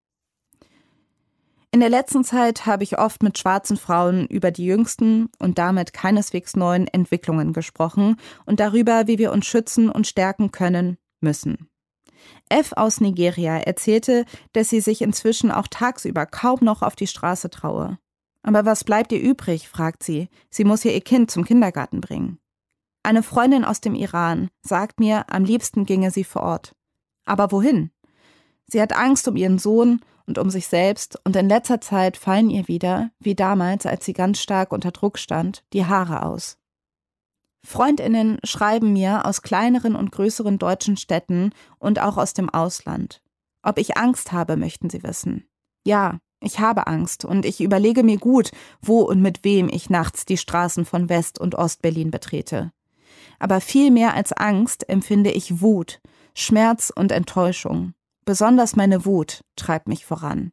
In der letzten Zeit habe ich oft mit schwarzen Frauen über die jüngsten und damit keineswegs neuen Entwicklungen gesprochen und darüber, wie wir uns schützen und stärken können, müssen. F aus Nigeria erzählte, dass sie sich inzwischen auch tagsüber kaum noch auf die Straße traue. Aber was bleibt ihr übrig, fragt sie. Sie muss ja ihr Kind zum Kindergarten bringen. Eine Freundin aus dem Iran sagt mir, am liebsten ginge sie vor Ort. Aber wohin? Sie hat Angst um ihren Sohn und um sich selbst und in letzter Zeit fallen ihr wieder, wie damals, als sie ganz stark unter Druck stand, die Haare aus. FreundInnen schreiben mir aus kleineren und größeren deutschen Städten und auch aus dem Ausland. Ob ich Angst habe, möchten sie wissen. Ja, ich habe Angst und ich überlege mir gut, wo und mit wem ich nachts die Straßen von West- und Ostberlin betrete. Aber viel mehr als Angst empfinde ich Wut, Schmerz und Enttäuschung. Besonders meine Wut treibt mich voran.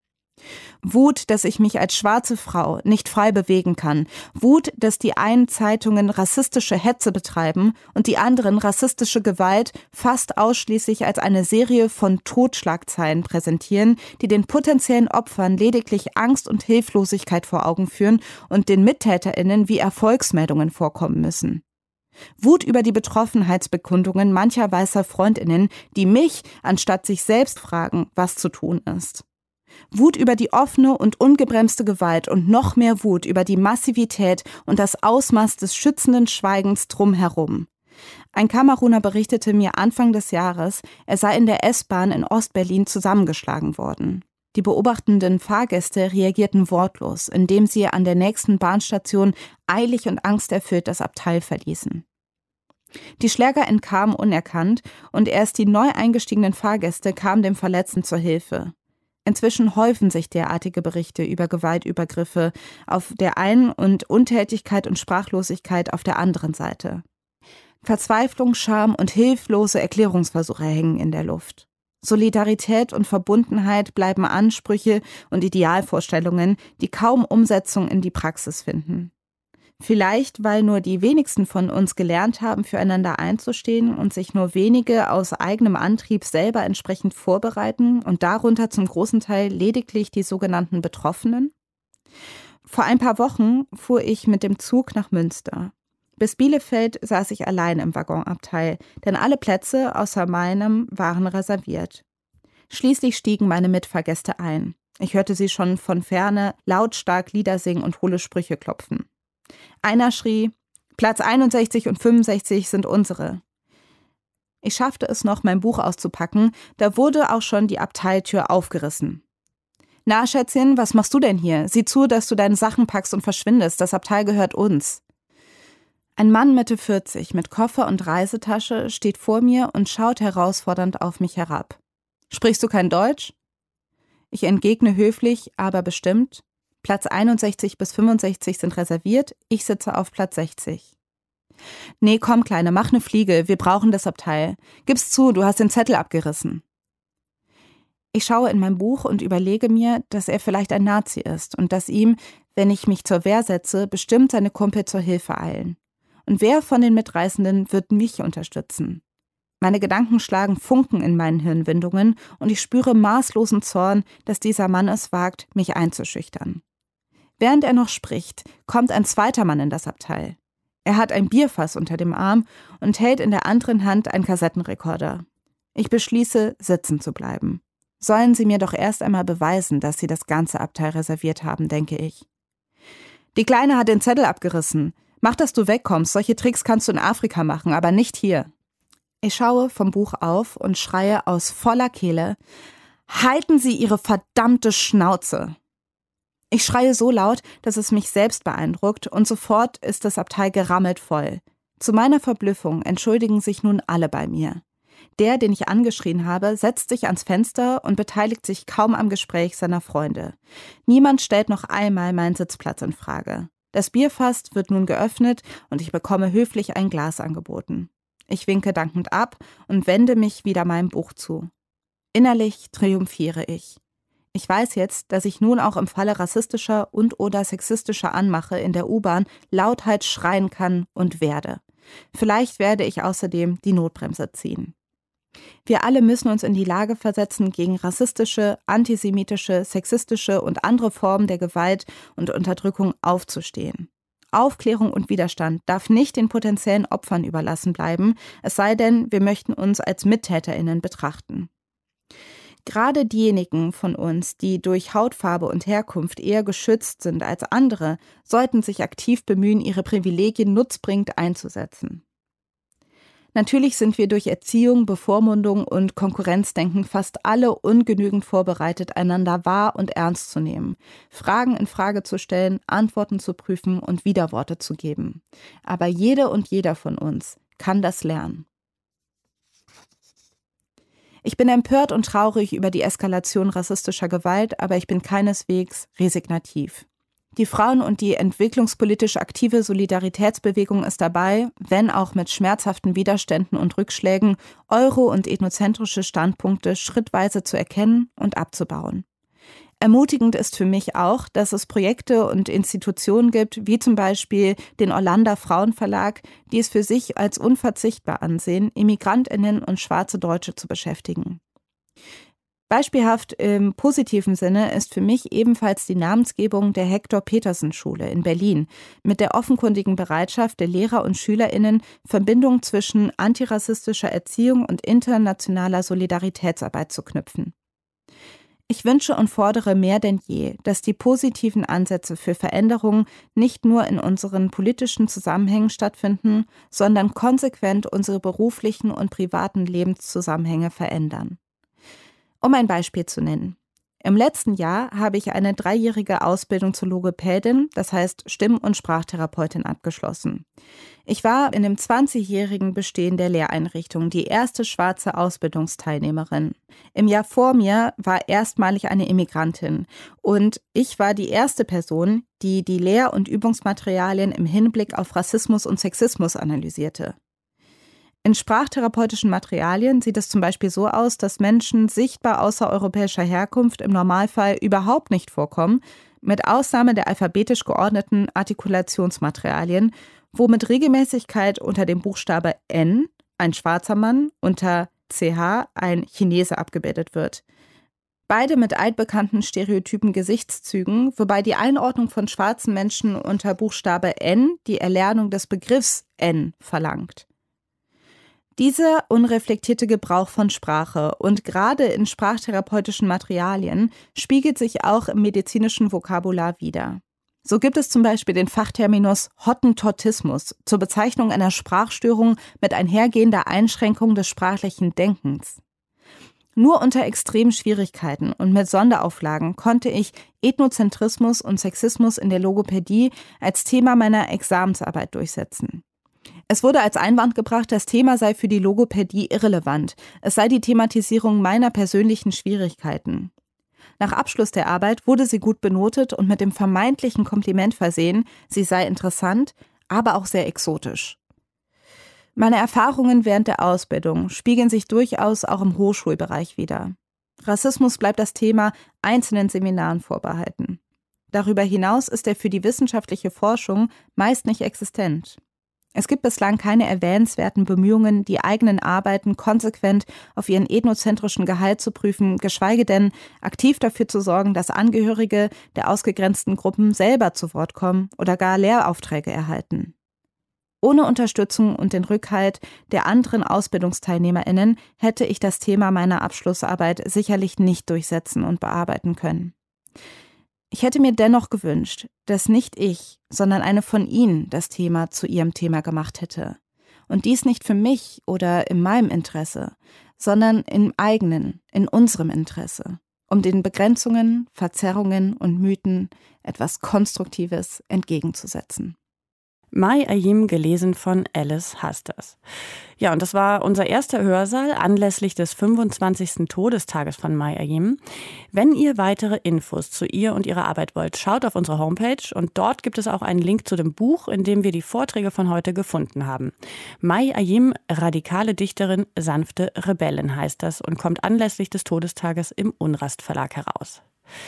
Wut, dass ich mich als schwarze Frau nicht frei bewegen kann. Wut, dass die einen Zeitungen rassistische Hetze betreiben und die anderen rassistische Gewalt fast ausschließlich als eine Serie von Totschlagzeilen präsentieren, die den potenziellen Opfern lediglich Angst und Hilflosigkeit vor Augen führen und den MittäterInnen wie Erfolgsmeldungen vorkommen müssen. Wut über die Betroffenheitsbekundungen mancher weißer FreundInnen, die mich, anstatt sich selbst fragen, was zu tun ist. Wut über die offene und ungebremste Gewalt und noch mehr Wut über die Massivität und das Ausmaß des schützenden Schweigens drumherum. Ein Kameruner berichtete mir Anfang des Jahres, er sei in der S-Bahn in Ostberlin zusammengeschlagen worden. Die beobachtenden Fahrgäste reagierten wortlos, indem sie an der nächsten Bahnstation eilig und angsterfüllt das Abteil verließen. Die Schläger entkamen unerkannt und erst die neu eingestiegenen Fahrgäste kamen dem Verletzten zur Hilfe. Inzwischen häufen sich derartige Berichte über Gewaltübergriffe auf der einen und Untätigkeit und Sprachlosigkeit auf der anderen Seite. Verzweiflung, Scham und hilflose Erklärungsversuche hängen in der Luft. Solidarität und Verbundenheit bleiben Ansprüche und Idealvorstellungen, die kaum Umsetzung in die Praxis finden. Vielleicht, weil nur die wenigsten von uns gelernt haben, füreinander einzustehen und sich nur wenige aus eigenem Antrieb selber entsprechend vorbereiten und darunter zum großen Teil lediglich die sogenannten Betroffenen? Vor ein paar Wochen fuhr ich mit dem Zug nach Münster. Bis Bielefeld saß ich allein im Waggonabteil, denn alle Plätze außer meinem waren reserviert. Schließlich stiegen meine Mitfahrgäste ein. Ich hörte sie schon von ferne lautstark Lieder singen und hohle Sprüche klopfen. Einer schrie, Platz einundsechzig und fünfundsechzig sind unsere. Ich schaffte es noch, mein Buch auszupacken, da wurde auch schon die Abteiltür aufgerissen. Na, Schätzchen, was machst du denn hier? Sieh zu, dass du deine Sachen packst und verschwindest, das Abteil gehört uns. Ein Mann Mitte vierzig mit Koffer und Reisetasche steht vor mir und schaut herausfordernd auf mich herab. Sprichst du kein Deutsch? Ich entgegne höflich, aber bestimmt. Platz einundsechzig bis fünfundsechzig sind reserviert, ich sitze auf Platz sechzig. Nee, komm, Kleine, mach ne Fliege, wir brauchen das Abteil. Gib's zu, du hast den Zettel abgerissen. Ich schaue in mein Buch und überlege mir, dass er vielleicht ein Nazi ist und dass ihm, wenn ich mich zur Wehr setze, bestimmt seine Kumpel zur Hilfe eilen. Und wer von den Mitreißenden wird mich unterstützen? Meine Gedanken schlagen Funken in meinen Hirnwindungen und ich spüre maßlosen Zorn, dass dieser Mann es wagt, mich einzuschüchtern. Während er noch spricht, kommt ein zweiter Mann in das Abteil. Er hat ein Bierfass unter dem Arm und hält in der anderen Hand einen Kassettenrekorder. Ich beschließe, sitzen zu bleiben. Sollen sie mir doch erst einmal beweisen, dass sie das ganze Abteil reserviert haben, denke ich. Die Kleine hat den Zettel abgerissen. Mach, dass du wegkommst. Solche Tricks kannst du in Afrika machen, aber nicht hier. Ich schaue vom Buch auf und schreie aus voller Kehle: Halten Sie Ihre verdammte Schnauze! Ich schreie so laut, dass es mich selbst beeindruckt, und sofort ist das Abteil gerammelt voll. Zu meiner Verblüffung entschuldigen sich nun alle bei mir. Der, den ich angeschrien habe, setzt sich ans Fenster und beteiligt sich kaum am Gespräch seiner Freunde. Niemand stellt noch einmal meinen Sitzplatz in Frage. Das Bierfass wird nun geöffnet und ich bekomme höflich ein Glas angeboten. Ich winke dankend ab und wende mich wieder meinem Buch zu. Innerlich triumphiere ich. Ich weiß jetzt, dass ich nun auch im Falle rassistischer und oder sexistischer Anmache in der U-Bahn lauthals schreien kann und werde. Vielleicht werde ich außerdem die Notbremse ziehen. Wir alle müssen uns in die Lage versetzen, gegen rassistische, antisemitische, sexistische und andere Formen der Gewalt und Unterdrückung aufzustehen. Aufklärung und Widerstand darf nicht den potenziellen Opfern überlassen bleiben, es sei denn, wir möchten uns als MittäterInnen betrachten. Gerade diejenigen von uns, die durch Hautfarbe und Herkunft eher geschützt sind als andere, sollten sich aktiv bemühen, ihre Privilegien nutzbringend einzusetzen. Natürlich sind wir durch Erziehung, Bevormundung und Konkurrenzdenken fast alle ungenügend vorbereitet, einander wahr und ernst zu nehmen, Fragen in Frage zu stellen, Antworten zu prüfen und Widerworte zu geben. Aber jede und jeder von uns kann das lernen. Ich bin empört und traurig über die Eskalation rassistischer Gewalt, aber ich bin keineswegs resignativ. Die Frauen- und die entwicklungspolitisch aktive Solidaritätsbewegung ist dabei, wenn auch mit schmerzhaften Widerständen und Rückschlägen, euro- und ethnozentrische Standpunkte schrittweise zu erkennen und abzubauen. Ermutigend ist für mich auch, dass es Projekte und Institutionen gibt, wie zum Beispiel den Orlando Frauenverlag, die es für sich als unverzichtbar ansehen, ImmigrantInnen und schwarze Deutsche zu beschäftigen. Beispielhaft im positiven Sinne ist für mich ebenfalls die Namensgebung der Hector-Petersen-Schule in Berlin mit der offenkundigen Bereitschaft der Lehrer und SchülerInnen, Verbindungen zwischen antirassistischer Erziehung und internationaler Solidaritätsarbeit zu knüpfen. Ich wünsche und fordere mehr denn je, dass die positiven Ansätze für Veränderungen nicht nur in unseren politischen Zusammenhängen stattfinden, sondern konsequent unsere beruflichen und privaten Lebenszusammenhänge verändern. Um ein Beispiel zu nennen. Im letzten Jahr habe ich eine dreijährige Ausbildung zur Logopädin, das heißt Stimm- und Sprachtherapeutin, abgeschlossen. Ich war in dem zwanzigjährigen Bestehen der Lehreinrichtung die erste schwarze Ausbildungsteilnehmerin. Im Jahr vor mir war erstmalig eine Immigrantin und ich war die erste Person, die die Lehr- und Übungsmaterialien im Hinblick auf Rassismus und Sexismus analysierte. In sprachtherapeutischen Materialien sieht es zum Beispiel so aus, dass Menschen sichtbar außereuropäischer Herkunft im Normalfall überhaupt nicht vorkommen, mit Ausnahme der alphabetisch geordneten Artikulationsmaterialien, wo mit Regelmäßigkeit unter dem Buchstabe N ein schwarzer Mann, unter C H ein Chinese abgebildet wird. Beide mit altbekannten stereotypen Gesichtszügen, wobei die Einordnung von schwarzen Menschen unter Buchstabe N die Erlernung des Begriffs N verlangt. Dieser unreflektierte Gebrauch von Sprache und gerade in sprachtherapeutischen Materialien spiegelt sich auch im medizinischen Vokabular wider. So gibt es zum Beispiel den Fachterminus Hottentottismus zur Bezeichnung einer Sprachstörung mit einhergehender Einschränkung des sprachlichen Denkens. Nur unter extremen Schwierigkeiten und mit Sonderauflagen konnte ich Ethnozentrismus und Sexismus in der Logopädie als Thema meiner Examensarbeit durchsetzen. Es wurde als Einwand gebracht, das Thema sei für die Logopädie irrelevant. Es sei die Thematisierung meiner persönlichen Schwierigkeiten. Nach Abschluss der Arbeit wurde sie gut benotet und mit dem vermeintlichen Kompliment versehen, sie sei interessant, aber auch sehr exotisch. Meine Erfahrungen während der Ausbildung spiegeln sich durchaus auch im Hochschulbereich wider. Rassismus bleibt das Thema einzelnen Seminaren vorbehalten. Darüber hinaus ist er für die wissenschaftliche Forschung meist nicht existent. Es gibt bislang keine erwähnenswerten Bemühungen, die eigenen Arbeiten konsequent auf ihren ethnozentrischen Gehalt zu prüfen, geschweige denn aktiv dafür zu sorgen, dass Angehörige der ausgegrenzten Gruppen selber zu Wort kommen oder gar Lehraufträge erhalten. Ohne Unterstützung und den Rückhalt der anderen AusbildungsteilnehmerInnen hätte ich das Thema meiner Abschlussarbeit sicherlich nicht durchsetzen und bearbeiten können. Ich hätte mir dennoch gewünscht, dass nicht ich, sondern eine von Ihnen das Thema zu ihrem Thema gemacht hätte. Und dies nicht für mich oder in meinem Interesse, sondern im eigenen, in unserem Interesse, um den Begrenzungen, Verzerrungen und Mythen etwas Konstruktives entgegenzusetzen. Mai Ayim, gelesen von Alice Hasters. Ja, und das war unser erster Hörsaal anlässlich des fünfundzwanzigsten Todestages von Mai Ayim. Wenn ihr weitere Infos zu ihr und ihrer Arbeit wollt, schaut auf unsere Homepage und dort gibt es auch einen Link zu dem Buch, in dem wir die Vorträge von heute gefunden haben. Mai Ayim, radikale Dichterin, sanfte Rebellin heißt das und kommt anlässlich des Todestages im Unrast Verlag heraus.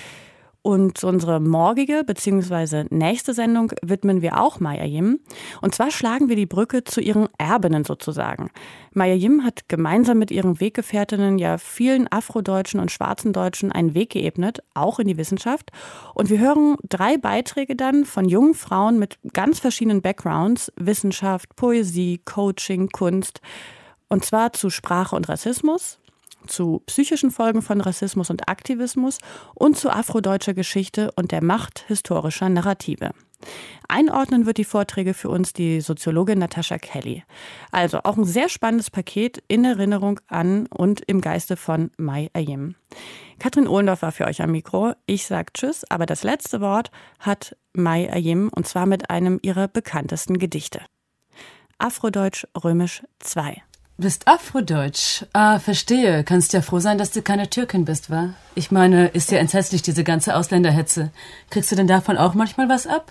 Und unsere morgige bzw. nächste Sendung widmen wir auch Mai Ayim. Und zwar schlagen wir die Brücke zu ihren Erbinnen sozusagen. Mai Ayim hat gemeinsam mit ihren Weggefährtinnen ja vielen Afrodeutschen und schwarzen Deutschen einen Weg geebnet, auch in die Wissenschaft. Und wir hören drei Beiträge dann von jungen Frauen mit ganz verschiedenen Backgrounds, Wissenschaft, Poesie, Coaching, Kunst. Und zwar zu Sprache und Rassismus, zu psychischen Folgen von Rassismus und Aktivismus und zu afrodeutscher Geschichte und der Macht historischer Narrative. Einordnen wird die Vorträge für uns die Soziologin Natascha Kelly. Also auch ein sehr spannendes Paket in Erinnerung an und im Geiste von Mai Ayim. Katrin Ohlendorf war für euch am Mikro. Ich sage Tschüss, aber das letzte Wort hat Mai Ayim und zwar mit einem ihrer bekanntesten Gedichte. Afrodeutsch Römisch zwei. Bist Afrodeutsch? Ah, verstehe. Kannst ja froh sein, dass du keine Türkin bist, wa? Ich meine, ist ja entsetzlich, diese ganze Ausländerhetze. Kriegst du denn davon auch manchmal was ab?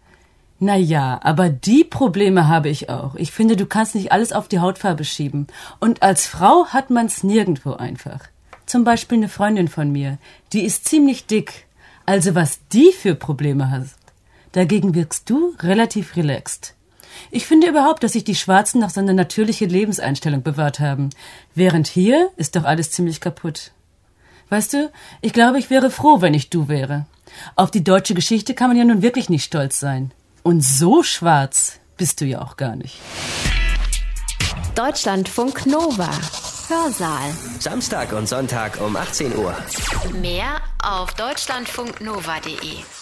Na ja, aber die Probleme habe ich auch. Ich finde, du kannst nicht alles auf die Hautfarbe schieben. Und als Frau hat man's nirgendwo einfach. Zum Beispiel eine Freundin von mir, die ist ziemlich dick. Also was die für Probleme hat. Dagegen wirkst du relativ relaxed. Ich finde überhaupt, dass sich die Schwarzen noch so eine natürliche Lebenseinstellung bewahrt haben. Während hier ist doch alles ziemlich kaputt. Weißt du, ich glaube, ich wäre froh, wenn ich du wäre. Auf die deutsche Geschichte kann man ja nun wirklich nicht stolz sein. Und so schwarz bist du ja auch gar nicht. Deutschlandfunk Nova. Hörsaal. Samstag und Sonntag um achtzehn Uhr. Mehr auf deutschlandfunknova punkt de.